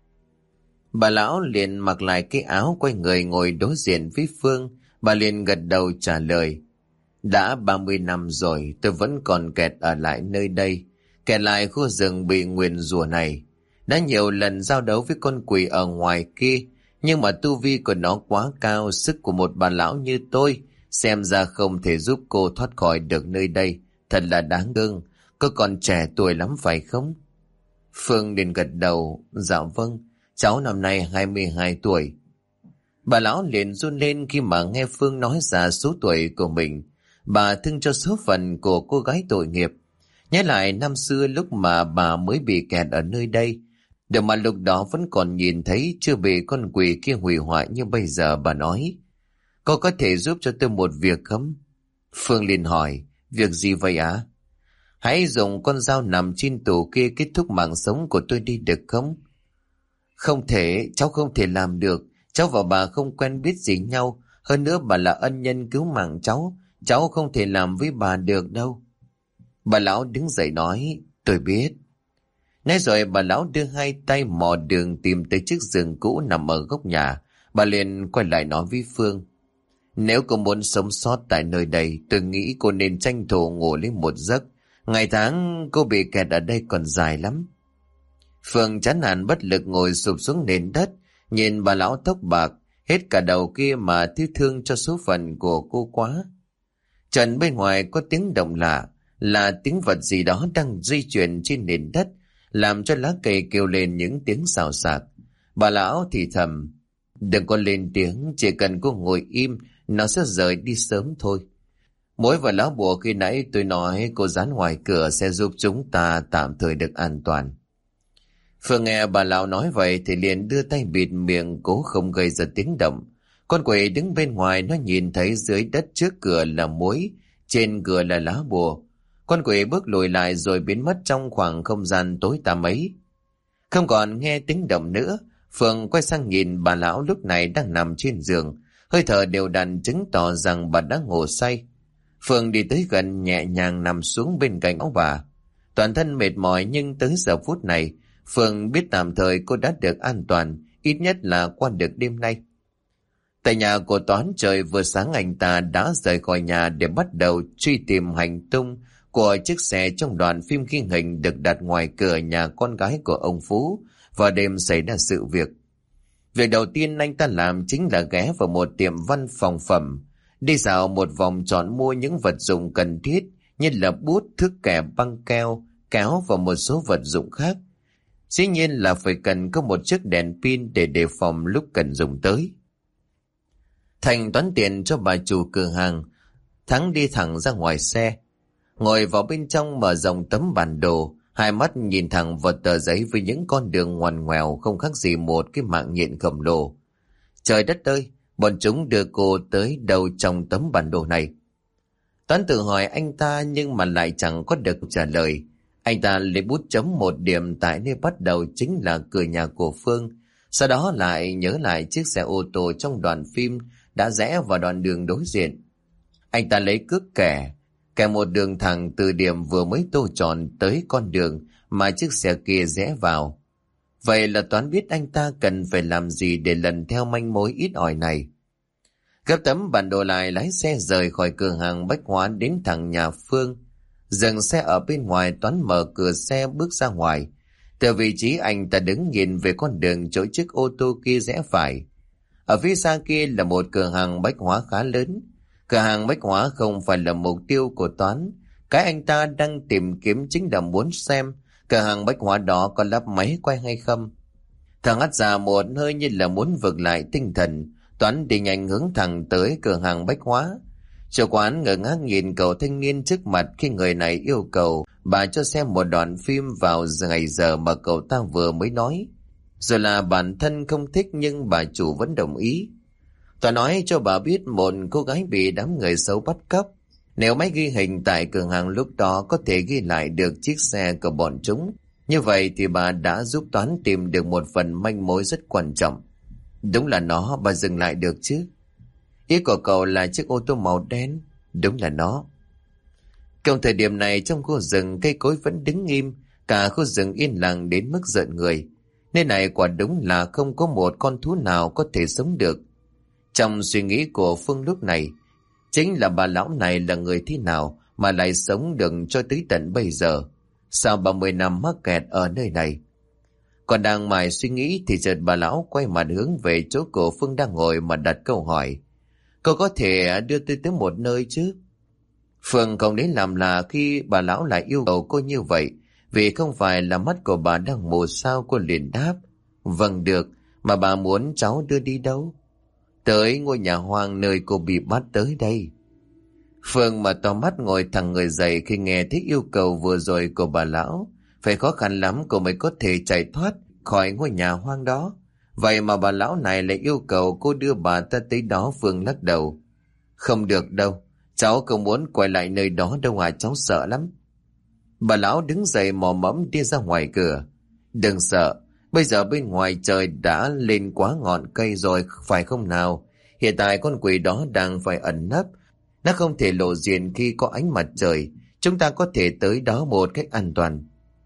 Bà lão liền mặc lại cái áo, quay người ngồi đối diện với Phương. Bà liền gật đầu trả lời: Đã 30 năm rồi tôi vẫn còn kẹt ở lại nơi đây, kẹt lại khu rừng bị nguyền rủa này. Đã nhiều lần giao đấu với con quỷ ở ngoài kia, Nhưng mà tu vi của nó quá cao, sức của một bà lão như tôi xem ra không thể giúp cô thoát khỏi được nơi đây. Thật là đáng thương, cô còn trẻ tuổi lắm phải không? Phương liền gật đầu, dạ vâng, cháu năm nay 22 tuổi. Bà lão liền run lên khi mà nghe Phương nói ra số tuổi của mình. Bà thương cho số phận của cô gái tội nghiệp. Nhớ lại năm xưa lúc mà bà mới bị kẹt ở nơi đây, được mà lúc đó vẫn còn nhìn thấy chưa bị con quỷ kia hủy hoại như bây giờ. Bà nói, cô có thể giúp cho tôi một việc không? Phương liền hỏi, việc gì vậy ạ? Hãy dùng con dao nằm trên tủ kia kết thúc mạng sống của tôi đi được không? Không thể, cháu không thể làm được. Cháu và bà không quen biết gì nhau. Hơn nữa bà là ân nhân cứu mạng cháu không thể làm với bà được đâu. Bà lão đứng dậy nói, tôi biết. Nói rồi bà lão đưa hai tay mò đường tìm tới chiếc giường cũ nằm ở góc nhà. Bà liền quay lại nói với Phương, nếu cô muốn sống sót tại nơi đây, tôi nghĩ cô nên tranh thủ ngủ lên một giấc. Ngày tháng cô bị kẹt ở đây còn dài lắm. Phương chán nản bất lực ngồi sụp xuống nền đất, nhìn bà lão tóc bạc, hết cả đầu kia mà thiếu thương cho số phận của cô quá. Trần bên ngoài có tiếng động lạ, là tiếng vật gì đó đang di chuyển trên nền đất, làm cho lá cây kêu lên những tiếng xào xạc. Bà lão thì thầm, đừng có lên tiếng, chỉ cần cô ngồi im, nó sẽ rời đi sớm thôi. Mối và lá bùa khi nãy tôi nói cô dán ngoài cửa sẽ giúp chúng ta tạm thời được an toàn. Phương nghe bà lão nói vậy thì liền đưa tay bịt miệng cố không gây ra tiếng động. Con quỷ đứng bên ngoài, nó nhìn thấy dưới đất trước cửa là muối, trên cửa là lá bùa. Con quỷ bước lùi lại rồi biến mất trong khoảng không gian tối tăm ấy. Không còn nghe tiếng động nữa, Phương quay sang nhìn bà lão lúc này đang nằm trên giường, hơi thở đều đặn chứng tỏ rằng bà đã ngủ say. Phương đi tới gần nhẹ nhàng nằm xuống bên cạnh ông bà. Toàn thân mệt mỏi nhưng tới giờ phút này, Phương biết tạm thời cô đã được an toàn, ít nhất là qua được đêm nay. Tại nhà của Toán, trời vừa sáng anh ta đã rời khỏi nhà để bắt đầu truy tìm hành tung của chiếc xe trong đoạn phim ghi hình được đặt ngoài cửa nhà con gái của ông Phú vào đêm xảy ra sự việc. Việc đầu tiên anh ta làm chính là ghé vào một tiệm văn phòng phẩm, đi dạo một vòng chọn mua những vật dụng cần thiết như là bút, thước kẻ, băng keo, kéo và một số vật dụng khác. Dĩ nhiên là phải cần có một chiếc đèn pin để đề phòng lúc cần dùng tới. Thành toán tiền cho bà chủ cửa hàng, Thắng đi thẳng ra ngoài xe, ngồi vào bên trong mở rộng tấm bản đồ, hai mắt nhìn thẳng vào tờ giấy với những con đường ngoằn ngoèo không khác gì một cái mạng nhện khổng lồ. Trời đất ơi, bọn chúng đưa cô tới đâu trong tấm bản đồ này? Toán tự hỏi anh ta nhưng mà lại chẳng có được trả lời. Anh ta lấy bút chấm một điểm tại nơi bắt đầu chính là cửa nhà của Phương. Sau đó lại nhớ lại chiếc xe ô tô trong đoạn phim đã rẽ vào đoạn đường đối diện. Anh ta lấy cước kẻ một đường thẳng từ điểm vừa mới tô tròn tới con đường mà chiếc xe kia rẽ vào. Vậy là Toán biết anh ta cần phải làm gì để lần theo manh mối ít ỏi này. Gấp tấm bản đồ lại, lái xe rời khỏi cửa hàng bách hóa đến thẳng nhà Phương. Dừng xe ở bên ngoài, Toán mở cửa xe bước ra ngoài. Từ vị trí anh ta đứng nhìn về con đường chỗ chiếc ô tô kia rẽ phải. Ở phía xa kia là một cửa hàng bách hóa khá lớn. Cửa hàng bách hóa không phải là mục tiêu của Toán. Cái anh ta đang tìm kiếm chính là muốn xem cửa hàng bách hóa đó có lắp máy quay hay không. Thằng hắt ra một hơi như là muốn vực lại tinh thần. Toán đi nhanh hướng thẳng tới cửa hàng bách hóa. Chủ quán ngơ ngác nhìn cậu thanh niên trước mặt khi người này yêu cầu bà cho xem một đoạn phim vào ngày giờ mà cậu ta vừa mới nói. Rồi là bản thân không thích nhưng bà chủ vẫn đồng ý. Toán nói cho bà biết một cô gái bị đám người xấu bắt cóc. Nếu máy ghi hình tại cửa hàng lúc đó có thể ghi lại được chiếc xe của bọn chúng, như vậy thì bà đã giúp Toán tìm được một phần manh mối rất quan trọng. Đúng là nó, bà dừng lại được chứ? Ý của cậu là chiếc ô tô màu đen? Đúng là nó. Trong thời điểm này trong khu rừng cây cối vẫn đứng im, cả khu rừng yên lặng đến mức rợn người. Nơi này quả đúng là không có một con thú nào có thể sống được. Trong suy nghĩ của Phương lúc này, chính là bà lão này là người thế nào mà lại sống được cho tới tận bây giờ? Sau 30 năm mắc kẹt ở nơi này? Còn đang mải suy nghĩ thì chợt bà lão quay mặt hướng về chỗ của Phương đang ngồi mà đặt câu hỏi. Cô có thể đưa tôi tới một nơi chứ? Phương không đến làm là khi bà lão lại yêu cầu cô như vậy. Vì không phải là mắt của bà đang mù sao, cô liền đáp. Vâng được, mà bà muốn cháu đưa đi đâu? Tới ngôi nhà hoang nơi cô bị bắt tới đây. Phương mà to mắt ngồi thẳng người dậy khi nghe thấy yêu cầu vừa rồi của bà lão. Phải khó khăn lắm cô mới có thể chạy thoát khỏi ngôi nhà hoang đó. Vậy mà bà lão này lại yêu cầu cô đưa bà ta tới đó. Phương lắc đầu. Không được đâu, cháu không muốn quay lại nơi đó đâu à, cháu sợ lắm. Bà lão đứng dậy mò mẫm đi ra ngoài cửa. Đừng sợ, bây giờ bên ngoài trời đã lên quá ngọn cây rồi phải không nào? Hiện tại con quỷ đó đang phải ẩn nấp. Nó không thể lộ diện khi có ánh mặt trời. Chúng ta có thể tới đó một cách an toàn.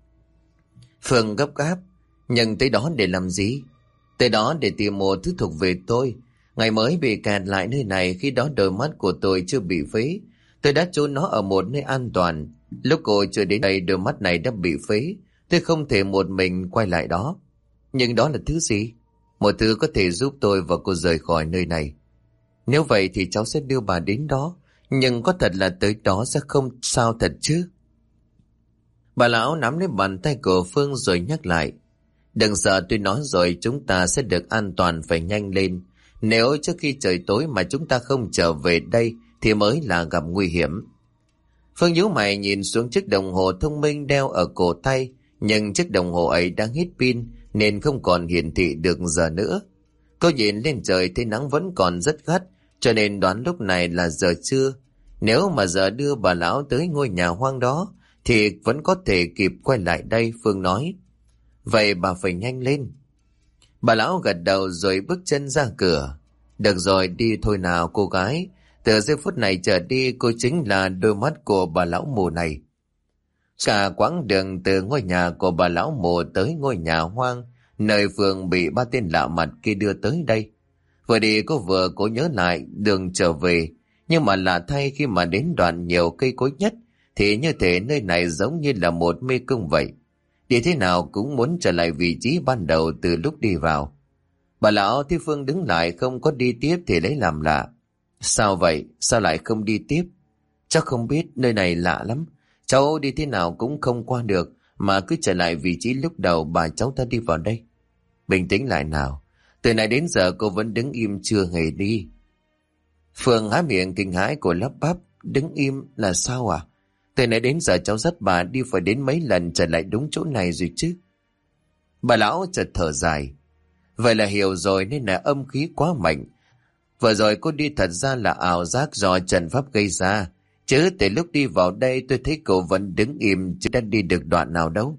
Phương gấp gáp. Nhưng tới đó để làm gì? Tới đó để tìm một thứ thuộc về tôi. Ngày mới bị kẹt lại nơi này, khi đó đôi mắt của tôi chưa bị phế. Tôi đã chôn nó ở một nơi an toàn. Lúc cô chưa đến đây đôi mắt này đã bị phế. Tôi không thể một mình quay lại đó. Nhưng đó là thứ gì? Một thứ có thể giúp tôi và cô rời khỏi nơi này. Nếu vậy thì cháu sẽ đưa bà đến đó. Nhưng có thật là tới đó sẽ không sao thật chứ? Bà lão nắm lấy bàn tay của Phương rồi nhắc lại. Đừng sợ, tôi nói rồi, chúng ta sẽ được an toàn, phải nhanh lên. Nếu trước khi trời tối mà chúng ta không trở về đây thì mới là gặp nguy hiểm. Phương nhíu mày nhìn xuống chiếc đồng hồ thông minh đeo ở cổ tay. Nhưng chiếc đồng hồ ấy đang hết pin nên không còn hiển thị được giờ nữa. Cô nhìn lên trời thấy nắng vẫn còn rất gắt, cho nên đoán lúc này là giờ trưa. Nếu mà giờ đưa bà lão tới ngôi nhà hoang đó thì vẫn có thể kịp quay lại đây. Phương nói. Vậy bà phải nhanh lên. Bà lão gật đầu rồi bước chân ra cửa. Được rồi, đi thôi nào cô gái. Từ giây phút này trở đi cô chính là đôi mắt của bà lão mù này. Cả quãng đường từ ngôi nhà của bà lão mù tới ngôi nhà hoang, nơi Phương bị ba tên lạ mặt kia đưa tới đây. Vừa đi cô vừa cố nhớ lại đường trở về. Nhưng mà lạ thay, khi mà đến đoạn nhiều cây cối nhất thì như thể nơi này giống như là một mê cung vậy. Đi thế nào cũng muốn trở lại vị trí ban đầu từ lúc đi vào. Bà lão thấy Phương đứng lại không có đi tiếp thì lấy làm lạ. Sao vậy? Sao lại không đi tiếp? Cháu không biết, nơi này lạ lắm. Cháu đi thế nào cũng không qua được, mà cứ trở lại vị trí lúc đầu bà cháu ta đi vào đây. Bình tĩnh lại nào. Từ nay đến giờ cô vẫn đứng im chưa hề đi. Phương há miệng kinh hãi, của lắp bắp. Đứng im là sao à? Từ nãy đến giờ cháu dắt bà đi phải đến mấy lần trở lại đúng chỗ này rồi chứ. Bà lão chợt thở dài. Vậy là hiểu rồi, nên là âm khí quá mạnh. Vừa rồi cô đi thật ra là ảo giác do Trần Pháp gây ra. Chứ từ lúc đi vào đây tôi thấy cô vẫn đứng im, chứ đã đi được đoạn nào đâu.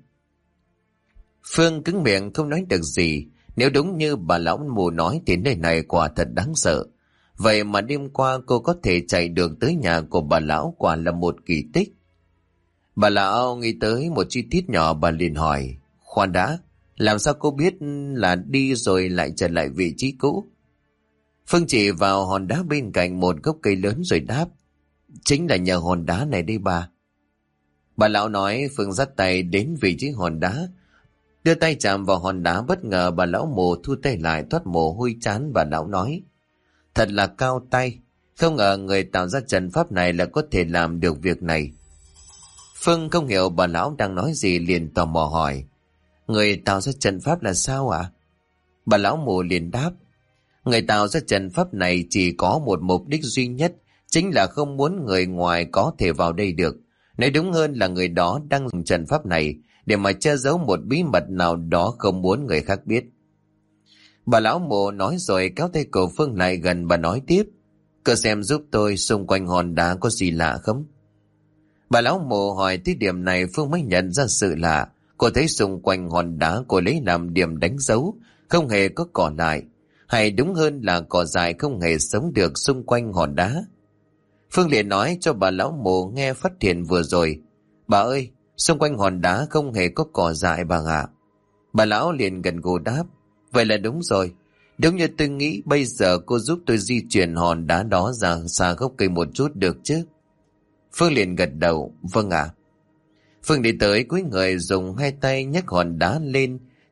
Phương cứng miệng không nói được gì. Nếu đúng như bà lão mù nói thì nơi này quả thật đáng sợ. Vậy mà đêm qua cô có thể chạy được tới nhà của bà lão, quả là một kỳ tích. Bà lão nghĩ tới một chi tiết nhỏ, bà liền hỏi. Khoan đã, làm sao cô biết là đi rồi lại trở lại vị trí cũ? Phương chỉ vào hòn đá bên cạnh một gốc cây lớn rồi đáp. Chính là nhờ hòn đá này đây bà. Bà lão nói. Phương dắt tay đến vị trí hòn đá, đưa tay chạm vào hòn đá. Bất ngờ bà lão mù thu tay lại, thoát mồ hôi chán. Bà lão nói. Thật là cao tay, không ngờ người tạo ra trận pháp này là có thể làm được việc này. Phương không hiểu bà lão đang nói gì, liền tò mò hỏi. Người tạo ra trận pháp là sao ạ? Bà lão mù liền đáp. Người tạo ra trận pháp này chỉ có một mục đích duy nhất, chính là không muốn người ngoài có thể vào đây được. Nói đúng hơn là người đó đang dùng trận pháp này để mà che giấu một bí mật nào đó không muốn người khác biết. Bà lão mù nói rồi kéo tay của Phương lại gần. Bà nói tiếp. Cô xem giúp tôi xung quanh hòn đá có gì lạ không? Bà lão mù hỏi tới điểm này Phương mới nhận ra sự lạ. Cô thấy xung quanh hòn đá cô lấy làm điểm đánh dấu, không hề có cỏ lại. Hay đúng hơn là cỏ dại không hề sống được xung quanh hòn đá. Phương liền nói cho bà lão mù nghe phát hiện vừa rồi. Bà ơi, xung quanh hòn đá không hề có cỏ dại bà ạ. Bà lão liền gần gù đáp. Vậy là đúng rồi. Đúng như tôi nghĩ, bây giờ cô giúp tôi di chuyển hòn đá đó ra xa gốc cây một chút được chứ? Phương liền gật đầu. Vâng ạ. Phương đi tới cuối người dùng hai tay nhấc hòn đá lên.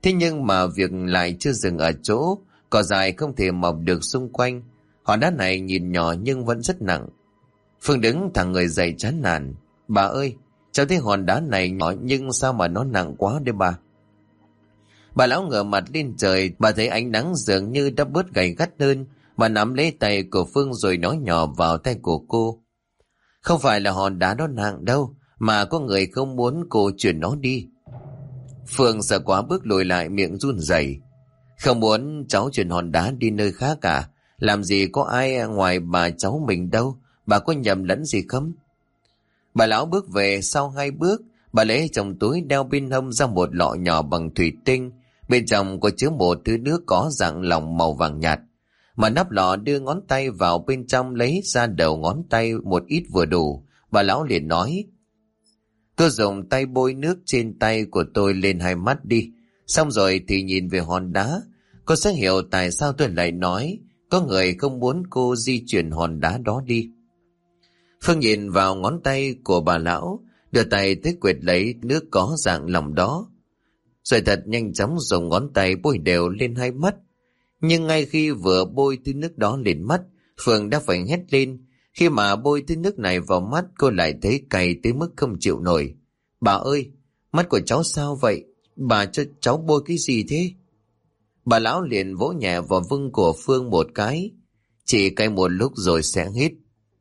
Thế nhưng mà việc lại chưa dừng ở chỗ, cỏ dài không thể mọc được xung quanh. Hòn đá này nhìn nhỏ nhưng vẫn rất nặng. Phương đứng thẳng người dậy chán nản. Bà ơi, cháu thấy hòn đá này nhỏ nhưng sao mà nó nặng quá đấy bà. Bà lão ngửa mặt lên trời, bà thấy ánh nắng dường như đã bớt gay gắt hơn. Bà nắm lấy tay của Phương rồi nói nhỏ vào tay của cô. Không phải là hòn đá đó nặng đâu, mà có người không muốn cô chuyển nó đi. Phương sợ quá bước lùi lại, miệng run rẩy. Không muốn cháu chuyển hòn đá đi nơi khác cả. Làm gì có ai ngoài bà cháu mình đâu. Bà có nhầm lẫn gì không? Bà lão bước về sau 2 bước. Bà lấy trong túi đeo bên hông ra một lọ nhỏ bằng thủy tinh. Bên trong có chứa một thứ nước có dạng lỏng màu vàng nhạt. Mà nắp lọ đưa ngón tay vào bên trong, lấy ra đầu ngón tay một ít vừa đủ. Bà lão liền nói. Cô dùng tay bôi nước trên tay của tôi lên 2 mắt đi. Xong rồi thì nhìn về hòn đá. Cô sẽ hiểu tại sao tôi lại nói có người không muốn cô di chuyển hòn đá đó đi. Phương nhìn vào ngón tay của bà lão, đưa tay tới quệt lấy nước có dạng lỏng đó. Rồi thật nhanh chóng dùng ngón tay bôi đều lên 2 mắt. Nhưng ngay khi vừa bôi thứ nước đó lên mắt, Phương đã phải hét lên. Khi mà bôi thứ nước này vào mắt, cô lại thấy cay tới mức không chịu nổi. Bà ơi, mắt của cháu sao vậy? Bà cho cháu bôi cái gì thế? Bà lão liền vỗ nhẹ vào vưng của Phương một cái. Chỉ cay một lúc rồi sẽ hết.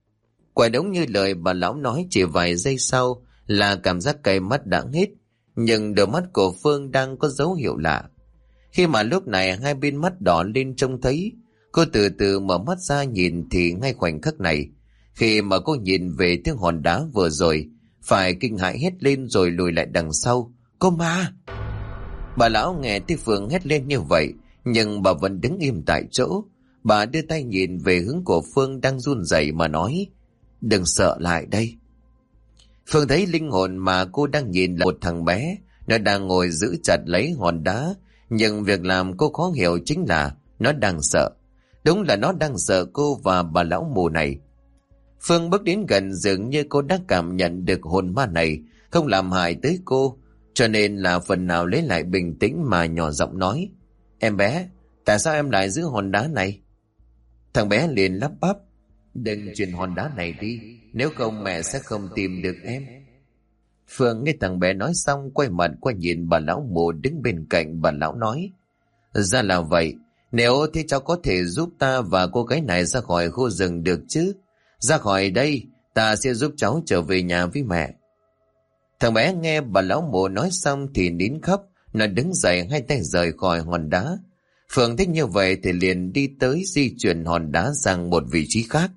Quả đúng như lời bà lão nói, chỉ vài giây sau là cảm giác cay mắt đã hết. Nhưng đôi mắt của Phương đang có dấu hiệu lạ. Khi mà lúc này 2 bên mắt đỏ lên trông thấy, cô từ từ mở mắt ra nhìn thì ngay khoảnh khắc này, khi mà cô nhìn về tiếng hòn đá vừa rồi, phải kinh hãi hét lên rồi lùi lại đằng sau. Cô ma! Bà lão nghe thấy Phương hét lên như vậy, nhưng bà vẫn đứng im tại chỗ. Bà đưa tay nhìn về hướng của Phương đang run rẩy mà nói. Đừng sợ, lại đây. Phương thấy linh hồn mà cô đang nhìn là một thằng bé. Nó đang ngồi giữ chặt lấy hòn đá. Nhưng việc làm cô khó hiểu chính là nó đang sợ. Đúng là nó đang sợ cô và bà lão mù này. Phương bước đến gần, dường như cô đã cảm nhận được hồn ma này không làm hại tới cô, cho nên là phần nào lấy lại bình tĩnh mà nhỏ giọng nói. Em bé, tại sao em lại giữ hòn đá này? Thằng bé liền lắp bắp. Đừng chuyển hòn đá này đi, nếu không mẹ sẽ không tìm được em. Phương nghe thằng bé nói xong, quay mặt qua nhìn bà lão mù đứng bên cạnh. Bà lão nói. Ra là vậy, nếu thế cháu có thể giúp ta và cô gái này ra khỏi khu rừng được chứ? Ra khỏi đây, ta sẽ giúp cháu trở về nhà với mẹ. Thằng bé nghe bà lão mù nói xong thì nín khóc. Nó đứng dậy, 2 tay rời khỏi hòn đá. Phương thích như vậy thì liền đi tới di chuyển hòn đá sang một vị trí khác.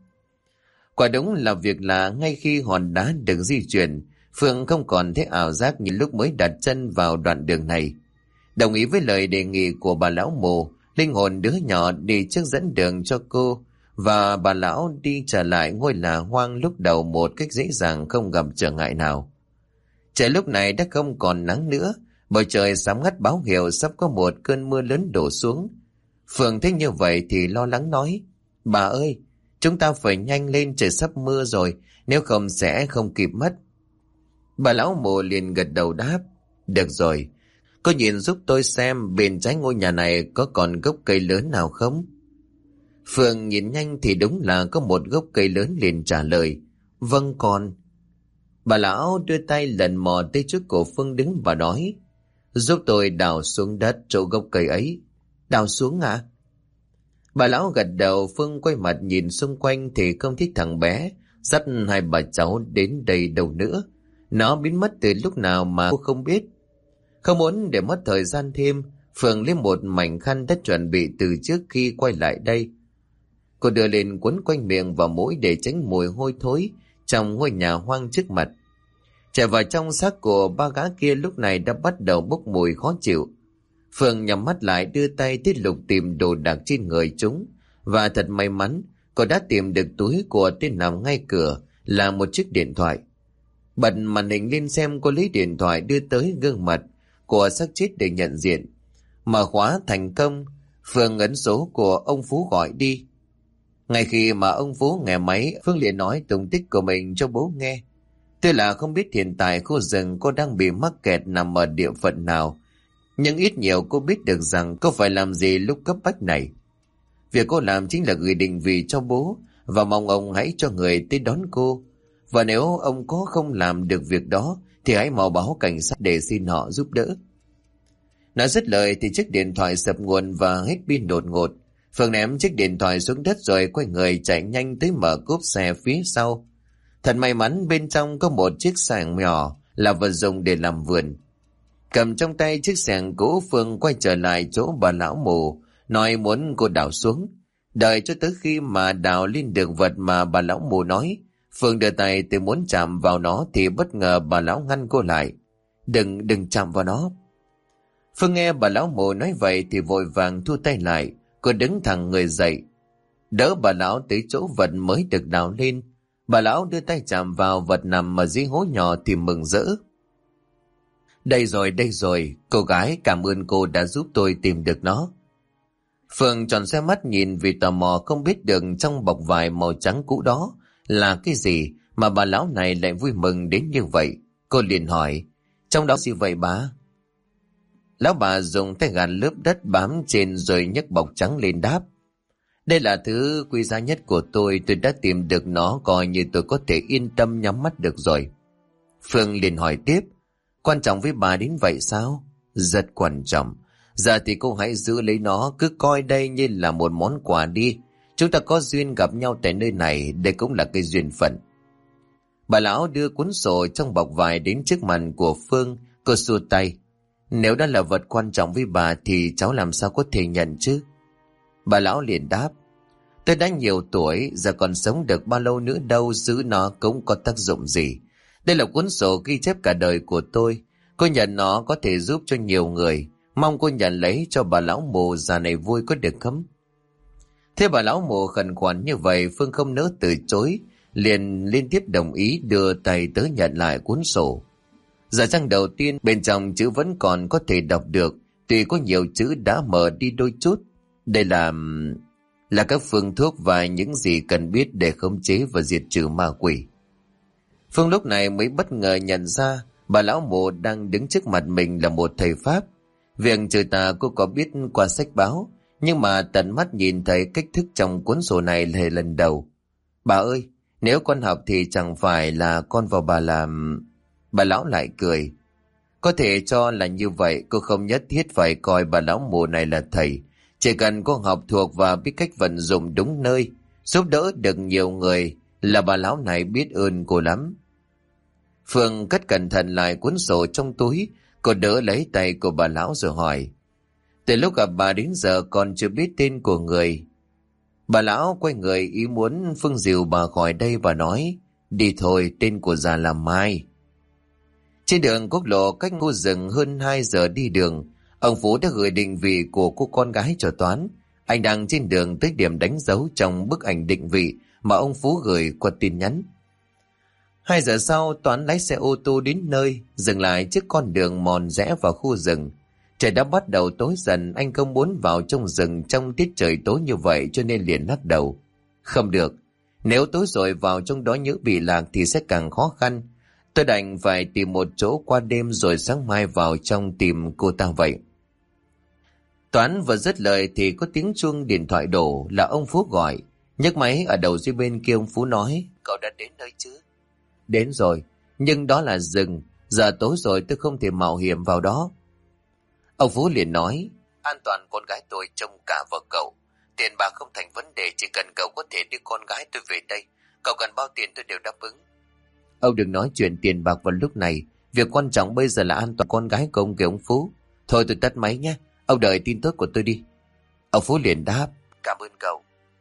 Quả đúng là việc là ngay khi hòn đá được di chuyển, Phương không còn thấy ảo giác như lúc mới đặt chân vào đoạn đường này. Đồng ý với lời đề nghị của bà lão mù, linh hồn đứa nhỏ đi trước dẫn đường cho cô, và bà lão đi trở lại ngôi làng hoang lúc đầu một cách dễ dàng, không gặp trở ngại nào. Trời lúc này đã không còn nắng nữa, bầu trời sám ngắt báo hiệu sắp có một cơn mưa lớn đổ xuống. Phương thấy như vậy thì lo lắng nói. Bà ơi, chúng ta phải nhanh lên, trời sắp mưa rồi, nếu không sẽ không kịp mất. Bà lão mù liền gật đầu đáp. Được rồi, cô nhìn giúp tôi xem bên trái ngôi nhà này có còn gốc cây lớn nào không? Phương nhìn nhanh thì đúng là có một gốc cây lớn, liền trả lời. Vâng còn. Bà lão đưa tay lần mò tới trước cổ Phương đứng và nói. Giúp tôi đào xuống đất chỗ gốc cây ấy. Đào xuống à? Bà lão gật đầu. Phương quay mặt nhìn xung quanh thì không thích thằng bé dắt 2 bà cháu đến đây đâu nữa. Nó biến mất từ lúc nào mà cô không biết. Không muốn để mất thời gian thêm, Phương lấy một mảnh khăn đã chuẩn bị từ trước khi quay lại đây. Cô đưa lên quấn quanh miệng và mũi để tránh mùi hôi thối trong ngôi nhà hoang trước mặt. Chạy vào trong xác của 3 gã kia lúc này đã bắt đầu bốc mùi khó chịu. Phương nhắm mắt lại, đưa tay tiếp lục tìm đồ đạc trên người chúng, và thật may mắn cô đã tìm được túi của tên nằm ngay cửa là một chiếc điện thoại. Bật màn hình lên xem, cô lấy điện thoại đưa tới gương mặt của xác chết để nhận diện. Mở khóa thành công. Phương ấn số của ông Phú gọi đi. Ngay khi mà ông Phú nghe máy, Phương liền nói tung tích của mình cho bố nghe. Tuy là không biết hiện tại khu rừng cô đang bị mắc kẹt nằm ở địa phận nào, Nhưng ít nhiều cô biết được rằng cô phải làm gì lúc cấp bách này. Việc cô làm chính là gửi định vị cho bố và mong ông hãy cho người tới đón cô. Và nếu ông có không làm được việc đó thì hãy mau báo cảnh sát để xin họ giúp đỡ. Nói dứt lời thì chiếc điện thoại sập nguồn và hết pin đột ngột. Phương ném chiếc điện thoại xuống đất rồi quay người chạy nhanh tới mở cốp xe phía sau. Thật may mắn bên trong có một chiếc xẻng nhỏ là vật dụng để làm vườn. Cầm trong tay chiếc xẻng cũ, Phương quay trở lại chỗ bà lão mù, nói muốn cô đào xuống. Đợi cho tới khi mà đào lên được vật mà bà lão mù nói, Phương đưa tay từ muốn chạm vào nó thì bất ngờ bà lão ngăn cô lại. Đừng chạm vào nó. Phương nghe bà lão mù nói vậy thì vội vàng thu tay lại. Cô đứng thẳng người dậy, đỡ bà lão tới chỗ vật mới được đào lên. Bà lão đưa tay chạm vào vật nằm ở dưới hố nhỏ thì mừng rỡ. Đây rồi, cô gái, cảm ơn cô đã giúp tôi tìm được nó. Phương tròn xoe mắt nhìn vì tò mò không biết được trong bọc vải màu trắng cũ đó là cái gì mà bà lão này lại vui mừng đến như vậy. Cô liền hỏi, trong đó gì vậy bà? Lão bà dùng tay gạt lớp đất bám trên rồi nhấc bọc trắng lên đáp. Đây là thứ quý giá nhất của tôi đã tìm được nó, coi như tôi có thể yên tâm nhắm mắt được rồi. Phương liền hỏi tiếp, quan trọng với bà đến vậy sao? Rất quan trọng. Giờ thì cô hãy giữ lấy nó, cứ coi đây như là một món quà đi. Chúng ta có duyên gặp nhau tại nơi này, đây cũng là cái duyên phận. Bà lão đưa cuốn sổ trong bọc vải đến trước mặt của Phương, cô xua tay. Nếu đã là vật quan trọng với bà thì cháu làm sao có thể nhận chứ? Bà lão liền đáp, tôi đã nhiều tuổi, giờ còn sống được bao lâu nữa đâu, giữ nó cũng có tác dụng gì. Đây là cuốn sổ ghi chép cả đời của tôi. Cô nhận nó có thể giúp cho nhiều người. Mong cô nhận lấy cho bà lão mù già này vui có được không? Thế bà lão mù khẩn khoản như vậy, Phương không nỡ từ chối, liền liên tiếp đồng ý đưa tay tới nhận lại cuốn sổ. Giờ trang đầu tiên bên trong chữ vẫn còn có thể đọc được, tuy có nhiều chữ đã mờ đi đôi chút. Đây là các phương thuốc và những gì cần biết để khống chế và diệt trừ ma quỷ. Phương lúc này mới bất ngờ nhận ra bà lão mù đang đứng trước mặt mình là một thầy Pháp. Việc trừ tà cô có biết qua sách báo, nhưng mà tận mắt nhìn thấy cách thức trong cuốn sổ này là lần đầu. Bà ơi, nếu con học thì chẳng phải là con vào bà làm... Bà lão lại cười. Có thể cho là như vậy, cô không nhất thiết phải coi bà lão mù này là thầy. Chỉ cần cô học thuộc và biết cách vận dụng đúng nơi, giúp đỡ được nhiều người là bà lão này biết ơn cô lắm. Phương cất cẩn thận lại cuốn sổ trong túi, cô đỡ lấy tay của bà lão rồi hỏi. Từ lúc gặp bà đến giờ còn chưa biết tên của người. Bà lão quay người ý muốn Phương dìu bà khỏi đây và nói, đi thôi, tên của già là Mai. Trên đường quốc lộ cách khu rừng hơn 2 giờ đi đường, ông Phú đã gửi định vị của cô con gái cho Toán. Anh đang trên đường tới điểm đánh dấu trong bức ảnh định vị mà ông Phú gửi qua tin nhắn. 2 giờ sau, Toán lái xe ô tô đến nơi, dừng lại trước con đường mòn rẽ vào khu rừng. Trời đã bắt đầu tối dần, anh không muốn vào trong rừng trong tiết trời tối như vậy cho nên liền lắc đầu. Không được, nếu tối rồi vào trong đó nhỡ bị lạc thì sẽ càng khó khăn. Tôi đành phải tìm một chỗ qua đêm rồi sáng mai vào trong tìm cô ta vậy. Toán vừa dứt lời thì có tiếng chuông điện thoại đổ, là ông Phú gọi. Nhấc máy ở đầu dưới bên kia ông Phú nói, cậu đã đến nơi chứ? Đến rồi, nhưng đó là rừng, giờ tối rồi tôi không thể mạo hiểm vào đó. Ông Phú liền nói, an toàn con gái tôi trông cả vào cậu. Tiền bạc không thành vấn đề, chỉ cần cậu có thể đưa con gái tôi về đây. Cậu cần bao tiền tôi đều đáp ứng. Ông đừng nói chuyện tiền bạc vào lúc này, việc quan trọng bây giờ là an toàn con gái của ông kìa ông Phú. Thôi tôi tắt máy nhé, ông đợi tin tốt của tôi đi. Ông Phú liền đáp, cảm ơn cậu.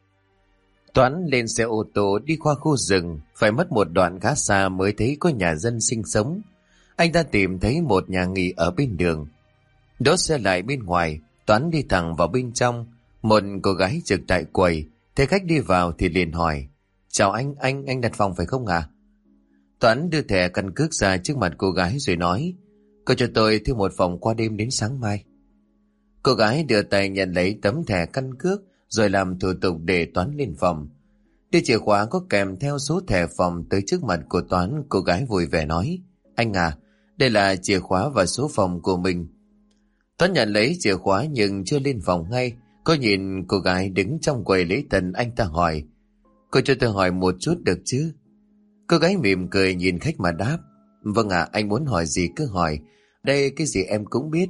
Toán lên xe ô tô đi qua khu rừng, phải mất một đoạn khá xa mới thấy có nhà dân sinh sống. Anh ta tìm thấy một nhà nghỉ ở bên đường. Đỗ xe lại bên ngoài, Toán đi thẳng vào bên trong. Một cô gái trực tại quầy, thấy khách đi vào thì liền hỏi, chào anh đặt phòng phải không ạ? Toán đưa thẻ căn cước ra trước mặt cô gái rồi nói, cô cho tôi thêm một phòng qua đêm đến sáng mai. Cô gái đưa tay nhận lấy tấm thẻ căn cước rồi làm thủ tục để Toán lên phòng. Đưa chìa khóa có kèm theo số thẻ phòng tới trước mặt của Toán, cô gái vui vẻ nói, anh à, đây là chìa khóa và số phòng của mình. Toán nhận lấy chìa khóa nhưng chưa lên phòng ngay. Cô nhìn cô gái đứng trong quầy lễ tân, anh ta hỏi: "Cô cho tôi hỏi một chút được chứ?" Cô gái mỉm cười nhìn khách mà đáp: "Vâng ạ, anh muốn hỏi gì cứ hỏi. Đây cái gì em cũng biết."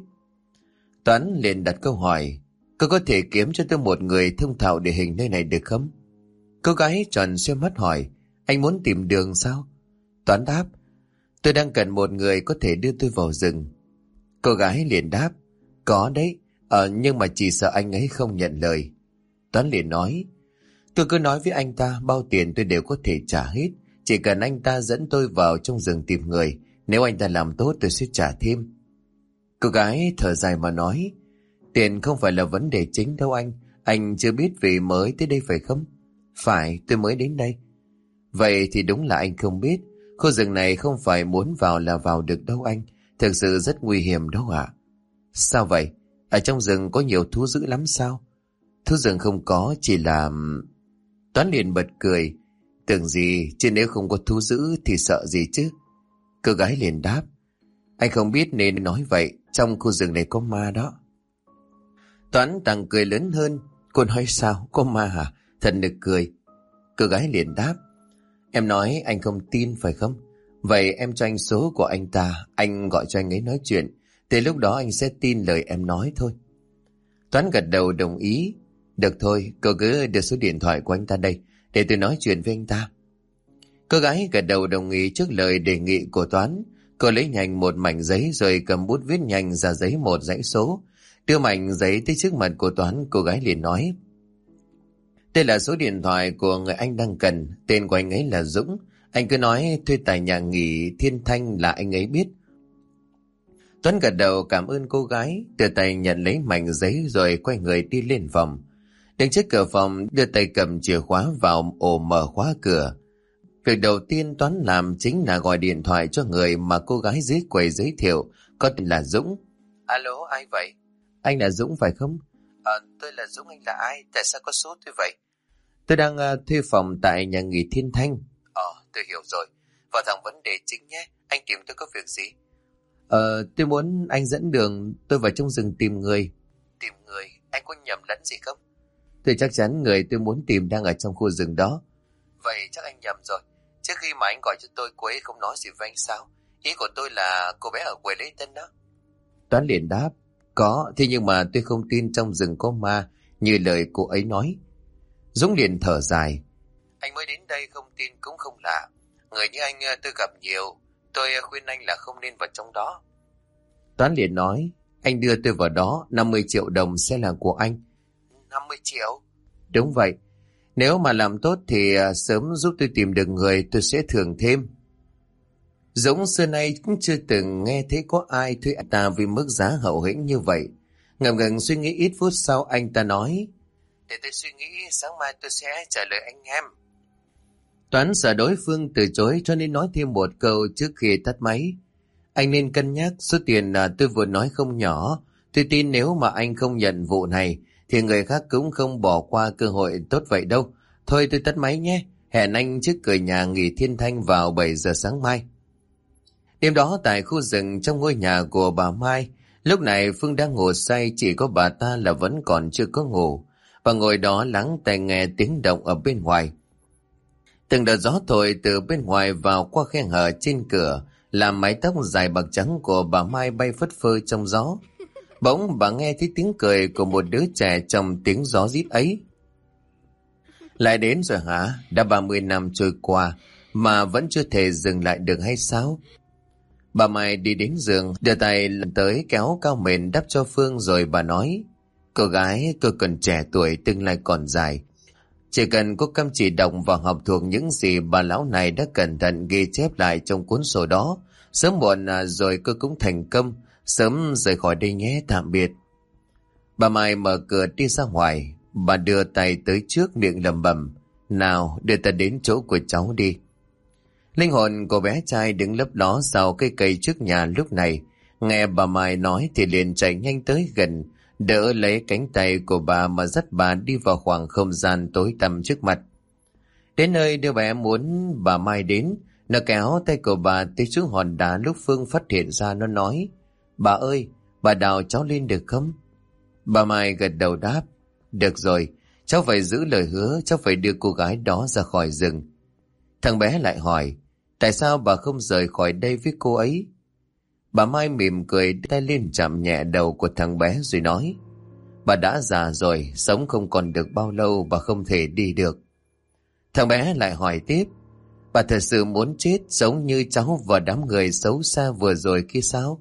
Toán liền đặt câu hỏi: "Cô có thể kiếm cho tôi một người thông thạo địa hình nơi này được không?" Cô gái tròn xoe mắt hỏi: "Anh muốn tìm đường sao?" Toán đáp: "Tôi đang cần một người có thể đưa tôi vào rừng." Cô gái liền đáp: "Có đấy, nhưng mà chỉ sợ anh ấy không nhận lời." Toán liền nói: "Tôi cứ nói với anh ta bao tiền tôi đều có thể trả hết, chỉ cần anh ta dẫn tôi vào trong rừng tìm người. Nếu anh ta làm tốt tôi sẽ trả thêm." Cô gái thở dài mà nói: "Tiền không phải là vấn đề chính đâu anh. Anh chưa biết vì mới tới đây phải không?" "Phải, tôi mới đến đây." "Vậy thì đúng là anh không biết. Khu rừng này không phải muốn vào là vào được đâu anh. Thực sự rất nguy hiểm đâu ạ." "Sao vậy? Ở trong rừng có nhiều thú dữ lắm sao?" "Thú rừng không có, chỉ là..." Toán liền bật cười: "Tưởng gì, chứ nếu không có thú dữ thì sợ gì chứ?" Cô gái liền đáp: "Anh không biết nên nói vậy, trong khu rừng này có ma đó." Toán càng cười lớn hơn: "Cô nói sao? Có ma hả? Thật nực cười." Cô gái liền đáp: "Em nói anh không tin phải không? Vậy em cho anh số của anh ta, anh gọi cho anh ấy nói chuyện. Thì lúc đó anh sẽ tin lời em nói thôi." Toán gật đầu đồng ý: "Được thôi, cô cứ đưa số điện thoại của anh ta đây, để tôi nói chuyện với anh ta." Cô gái gật đầu đồng ý trước lời đề nghị của Toán. Cô lấy nhanh một mảnh giấy rồi cầm bút viết nhanh ra giấy một dãy số. Đưa mảnh giấy tới trước mặt của Toán, cô gái liền nói: "Đây là số điện thoại của người anh đang cần. Tên của anh ấy là Dũng. Anh cứ nói thuê tại nhà nghỉ Thiên Thanh là anh ấy biết." Tuấn gật đầu cảm ơn cô gái, đưa tay nhận lấy mảnh giấy rồi quay người đi lên phòng. Đứng trước cửa phòng, đưa tay cầm chìa khóa vào ổ mở khóa cửa. Việc đầu tiên Toán làm chính là gọi điện thoại cho người mà cô gái dưới quầy giới thiệu, có tên là Dũng. "Alo, ai vậy?" "Anh là Dũng phải không?" Tôi là Dũng, anh là ai? Tại sao có số tôi vậy?" "Tôi đang thuê phòng tại nhà nghỉ Thiên Thanh." Tôi hiểu rồi. Vào thẳng vấn đề chính nhé. Anh tìm tôi có việc gì?" Tôi muốn anh dẫn đường tôi vào trong rừng tìm người." "Tìm người? Anh có nhầm lẫn gì không?" "Tôi chắc chắn người tôi muốn tìm đang ở trong khu rừng đó." "Vậy chắc anh nhầm rồi. Trước khi mà anh gọi cho tôi, cô ấy không nói gì với anh sao? Ý của tôi là cô bé ở quầy lễ tân đó." Toán liền đáp: "Có, thế nhưng mà tôi không tin trong rừng có ma như lời cô ấy nói." Dũng liền thở dài: "Anh mới đến đây không tin cũng không lạ. Người như anh tôi gặp nhiều. Tôi khuyên anh là không nên vào trong đó." Toán liền nói: "Anh đưa tôi vào đó, 50 triệu đồng sẽ là của anh." "50 triệu? "Đúng vậy. Nếu mà làm tốt thì sớm giúp tôi tìm được người, tôi sẽ thưởng thêm." Dũng xưa nay cũng chưa từng nghe thấy có ai thuê anh ta vì mức giá hậu hĩnh như vậy. Ngầm ngừng suy nghĩ ít phút sau, anh ta nói: "Để tôi suy nghĩ, sáng mai tôi sẽ trả lời anh em." Toán sợ đối phương từ chối cho nên nói thêm một câu trước khi tắt máy: "Anh nên cân nhắc, số tiền tôi vừa nói không nhỏ. Tôi tin nếu mà anh không nhận vụ này thì người khác cũng không bỏ qua cơ hội tốt vậy đâu. Thôi tôi tắt máy nhé. Hẹn anh trước cửa nhà nghỉ Thiên Thanh vào 7 giờ sáng mai." Đêm đó tại khu rừng trong ngôi nhà của bà Mai, lúc này Phương đang ngủ say, chỉ có bà ta là vẫn còn chưa có ngủ. Bà ngồi đó lắng tai nghe tiếng động ở bên ngoài. Từng đợt gió thổi từ bên ngoài vào qua khe hở trên cửa, làm mái tóc dài bạc trắng của bà Mai bay phất phơ trong gió. Bỗng bà nghe thấy tiếng cười của một đứa trẻ trong tiếng gió rít ấy. "Lại đến rồi hả? Đã 30 năm trôi qua mà vẫn chưa thể dừng lại được hay sao?" Bà Mai đi đến giường, đưa tay tới kéo cao mền đắp cho Phương rồi bà nói: "Cô gái, cô còn trẻ tuổi, tương lai còn dài. Chỉ cần cô chăm chỉ đọc và học thuộc những gì bà lão này đã cẩn thận ghi chép lại trong cuốn sổ đó, sớm muộn rồi cô cũng thành công, sớm rời khỏi đây nhé, tạm biệt." Bà Mai mở cửa đi ra ngoài, bà đưa tay tới trước miệng lẩm bẩm: "Nào, đưa ta đến chỗ của cháu đi." Linh hồn của bé trai đứng lấp ló sau cây cây trước nhà lúc này, nghe bà Mai nói thì liền chạy nhanh tới gần, đỡ lấy cánh tay của bà mà dắt bà đi vào khoảng không gian tối tăm trước mặt. Đến nơi đứa bé muốn bà Mai đến, nó kéo tay của bà tới chỗ hòn đá lúc Phương phát hiện ra, nó nói: "Bà ơi, Bà đào cháu lên được không? Bà Mai gật đầu đáp. Được rồi, cháu phải giữ lời hứa, cháu phải đưa cô gái đó ra khỏi rừng. Thằng bé lại hỏi, tại sao bà không rời khỏi đây với cô ấy? Bà Mai mỉm cười đưa tay lên chạm nhẹ đầu của thằng bé rồi nói, bà đã già rồi, sống không còn được bao lâu, bà không thể đi được. Thằng bé lại hỏi tiếp, bà thật sự muốn chết giống như cháu và đám người xấu xa vừa rồi kia sao?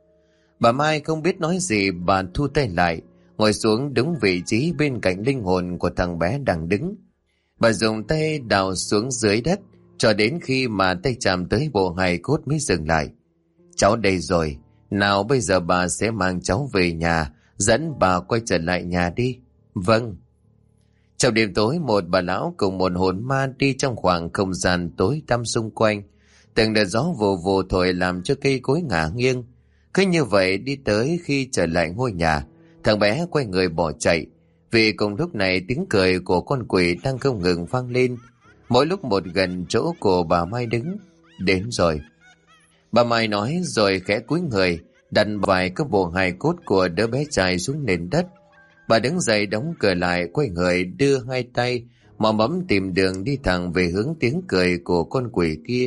Bà Mai không biết nói gì, bà thu tay lại, ngồi xuống đúng vị trí bên cạnh linh hồn của thằng bé đang đứng. Bà dùng tay đào xuống dưới đất, cho đến khi mà tay chạm tới bộ hài cốt mới dừng lại. Cháu đây rồi, nào bây giờ bà sẽ mang cháu về nhà, dẫn bà quay trở lại nhà đi. Vâng. Trong đêm tối, một bà lão cùng một hồn ma đi trong khoảng không gian tối tăm xung quanh. Từng đợt gió vù vù thổi làm cho cây cối ngả nghiêng. Cứ như vậy đi tới khi trở lại ngôi nhà, thằng bé quay người bỏ chạy. Vì cùng lúc này tiếng cười của con quỷ đang không ngừng vang lên, mỗi lúc một gần chỗ của bà Mai đứng. Đến rồi. Bà Mai nói rồi khẽ cúi người, đặt vài cái bộ hài cốt của đứa bé trai xuống nền đất. Bà đứng dậy đóng cửa lại, quay người đưa hai tay mò mẫm tìm đường đi thẳng về hướng tiếng cười của con quỷ kia.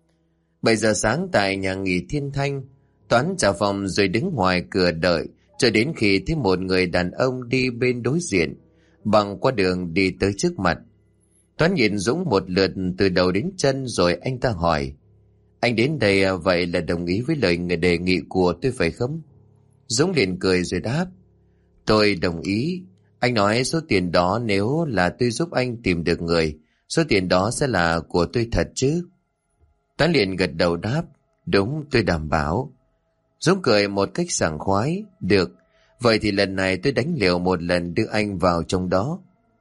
7 giờ sáng tại nhà nghỉ Thiên Thanh, Toán trả phòng rồi đứng ngoài cửa đợi cho đến khi thấy một người đàn ông đi bên đối diện, băng qua đường đi tới trước mặt. Toán nhìn Dũng một lượt từ đầu đến chân rồi anh ta hỏi, anh đến đây vậy là đồng ý với lời người đề nghị của tôi phải không? Dũng liền cười rồi đáp, tôi đồng ý. Anh nói số tiền đó nếu là tôi giúp anh tìm được người, số tiền đó sẽ là của tôi thật chứ? Toán liền gật đầu đáp, đúng, tôi đảm bảo. Dũng cười một cách sảng khoái, được, vậy thì lần này tôi đánh liều một lần đưa anh vào trong đó.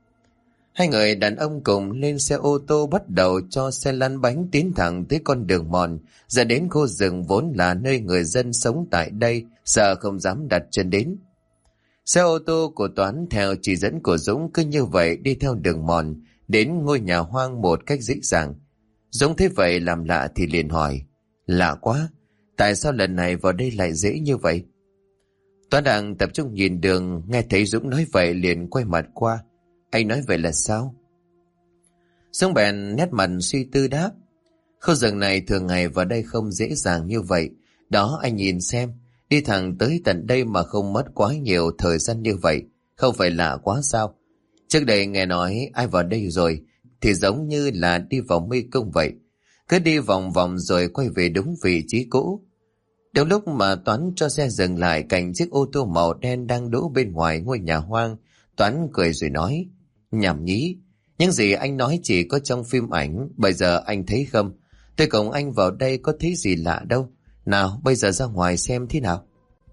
Hai người đàn ông cùng lên xe ô tô bắt đầu cho xe lăn bánh tiến thẳng tới con đường mòn ra đến khu rừng vốn là nơi người dân sống tại đây sợ không dám đặt chân đến. Xe ô tô của Toán theo chỉ dẫn của Dũng cứ như vậy đi theo đường mòn đến ngôi nhà hoang một cách dễ dàng. Dũng thấy vậy làm lạ thì liền hỏi, lạ quá, tại sao lần này vào đây lại dễ như vậy? Toán đang tập trung nhìn đường, nghe thấy Dũng nói vậy liền quay mặt qua. Anh nói vậy là sao? Dũng bèn nét mặt suy tư đáp, khu rừng này thường ngày vào đây không dễ dàng như vậy. Đó, anh nhìn xem, đi thẳng tới tận đây mà không mất quá nhiều thời gian như vậy, không phải lạ quá sao? Trước đây nghe nói ai vào đây rồi thì giống như là đi vào mê cung vậy, cứ đi vòng vòng rồi quay về đúng vị trí cũ. Đúng lúc mà Toán cho xe dừng lại cạnh chiếc ô tô màu đen đang đỗ bên ngoài ngôi nhà hoang, Toán cười rồi nói, nhảm nhí, những gì anh nói chỉ có trong phim ảnh, bây giờ anh thấy không? Tôi cùng anh vào đây có thấy gì lạ đâu. Nào, bây giờ ra ngoài xem thế nào.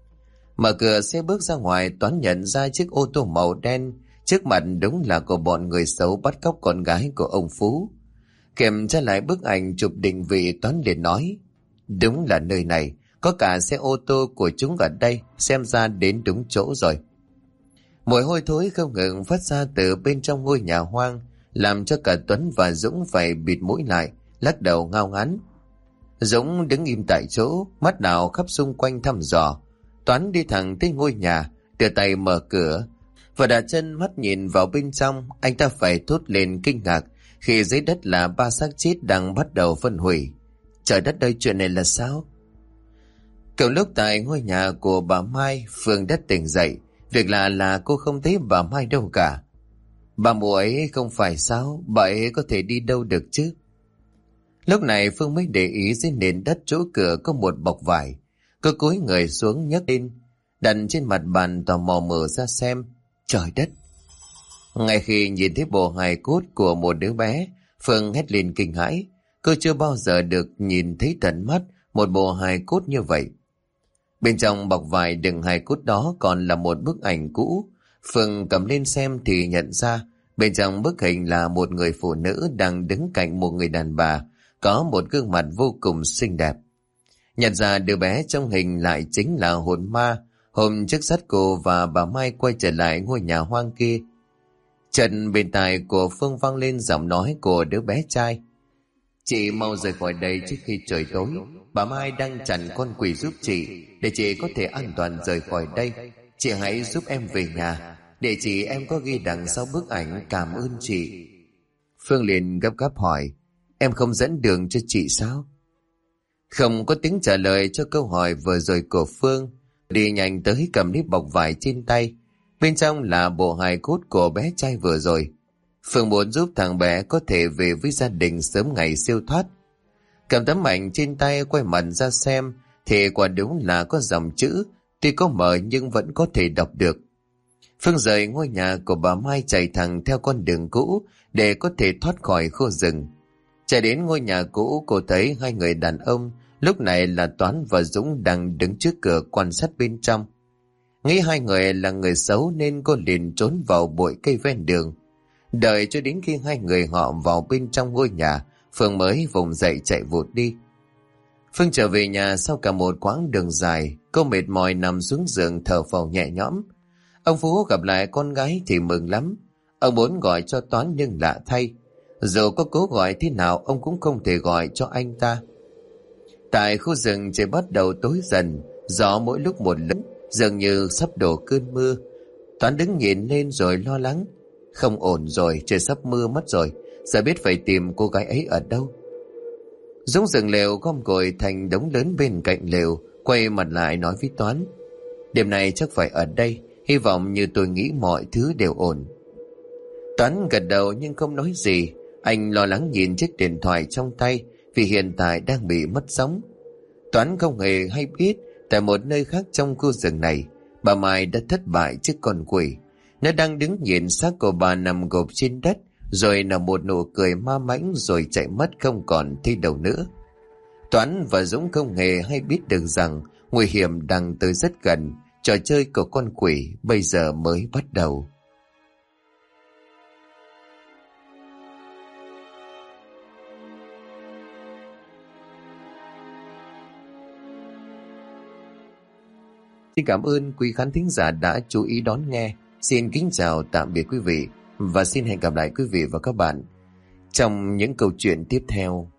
Mở cửa xe bước ra ngoài, Toán nhận ra chiếc ô tô màu đen trước mặt đúng là của bọn người xấu bắt cóc con gái của ông Phú. Kiểm tra lại bức ảnh chụp định vị, Toán liền nói, đúng là nơi này, có cả xe ô tô của chúng ở đây, xem ra đến đúng chỗ rồi. Mùi hôi thối không ngừng phát ra từ bên trong ngôi nhà hoang, làm cho cả Tuấn và Dũng phải bịt mũi lại, lắc đầu ngao ngán. Dũng đứng im tại chỗ, mắt đảo khắp xung quanh thăm dò. Toán đi thẳng tới ngôi nhà, đưa tay mở cửa và đặt chân mắt nhìn vào bên trong. Anh ta phải thốt lên kinh ngạc khi dưới đất là 3 xác chết đang bắt đầu phân hủy. Trời đất ơi, chuyện này là sao? Cùng lúc tại ngôi nhà của bà Mai, Phương đã tỉnh dậy. Việc lạ là cô không thấy bà Mai đâu cả. Bà mụ ấy không phải sao? Bà ấy có thể đi đâu được chứ? Lúc này Phương mới để ý dưới nền đất chỗ cửa có một bọc vải. Cô cúi người xuống nhấc lên, đặt trên mặt bàn tò mò mở ra xem. Trời đất! Ngay khi nhìn thấy bộ hài cốt của một đứa bé, Phương hét lên kinh hãi. Cô chưa bao giờ được nhìn thấy tận mắt một bộ hài cốt như vậy. Bên trong bọc vải đựng hài cốt đó còn là một bức ảnh cũ. Phương cầm lên xem thì nhận ra bên trong bức hình là một người phụ nữ đang đứng cạnh một người đàn bà có một gương mặt vô cùng xinh đẹp. Nhận ra đứa bé trong hình lại chính là hồn ma hôm trước dắt cô và bà Mai quay trở lại ngôi nhà hoang kia. Trần bên tai của Phương vang lên giọng nói của đứa bé trai. Chị mau rời khỏi đây trước khi trời tối. Bà Mai đang chặn con quỷ giúp chị, để chị có thể an toàn rời khỏi đây. Chị hãy giúp em về nhà. Địa chỉ em có ghi đằng sau bức ảnh, cảm ơn chị. Phương liền gấp gáp hỏi, em không dẫn đường cho chị sao? Không có tiếng trả lời cho câu hỏi vừa rồi của Phương. Đi nhanh tới cầm lấy bọc vải trên tay. Bên trong là bộ hài cốt của bé trai vừa rồi. Phương muốn giúp thằng bé có thể về với gia đình sớm ngày siêu thoát. Cầm tấm ảnh trên tay quay mặt ra xem thì quả đúng là có dòng chữ, tuy có mờ nhưng vẫn có thể đọc được. Phương rời ngôi nhà của bà Mai chạy thẳng theo con đường cũ để có thể thoát khỏi khu rừng. Chạy đến ngôi nhà cũ, cô thấy hai người đàn ông, lúc này là Toán và Dũng, đang đứng trước cửa quan sát bên trong. Nghĩ hai người là người xấu nên cô liền trốn vào bụi cây ven đường. Đợi cho đến khi hai người họ vào bên trong ngôi nhà, Phương mới vùng dậy chạy vụt đi. Phương trở về nhà sau cả một quãng đường dài, cô mệt mỏi nằm xuống giường thở phào nhẹ nhõm. Ông Phú gặp lại con gái thì mừng lắm. Ông muốn gọi cho Toán nhưng lạ thay, dù có cố gọi thế nào ông cũng không thể gọi cho anh ta. Tại khu rừng trời bắt đầu tối dần, gió mỗi lúc một lớn, dường như sắp đổ cơn mưa. Toán đứng nhìn lên rồi lo lắng. Không ổn rồi, trời sắp mưa mất rồi, giờ biết phải tìm cô gái ấy ở đâu. Dũng dựng lều gom cội thành đống lớn bên cạnh lều, quay mặt lại nói với Toán, đêm nay chắc phải ở đây, hy vọng như tôi nghĩ mọi thứ đều ổn. Toán gật đầu nhưng không nói gì. Anh lo lắng nhìn chiếc điện thoại trong tay vì hiện tại đang bị mất sóng. Toán không hề hay biết tại một nơi khác trong khu rừng này, bà Mai đã thất bại trước con quỷ. Nó đang đứng nhìn xác của bà nằm gục trên đất, rồi nở một nụ cười ma mãnh rồi chạy mất không còn thấy đâu nữa. Toán và Dũng không hề hay biết được rằng nguy hiểm đang tới rất gần. Trò chơi của con quỷ bây giờ mới bắt đầu. Xin cảm ơn quý khán thính giả đã chú ý đón nghe. Xin kính chào tạm biệt quý vị và xin hẹn gặp lại quý vị và các bạn trong những câu chuyện tiếp theo.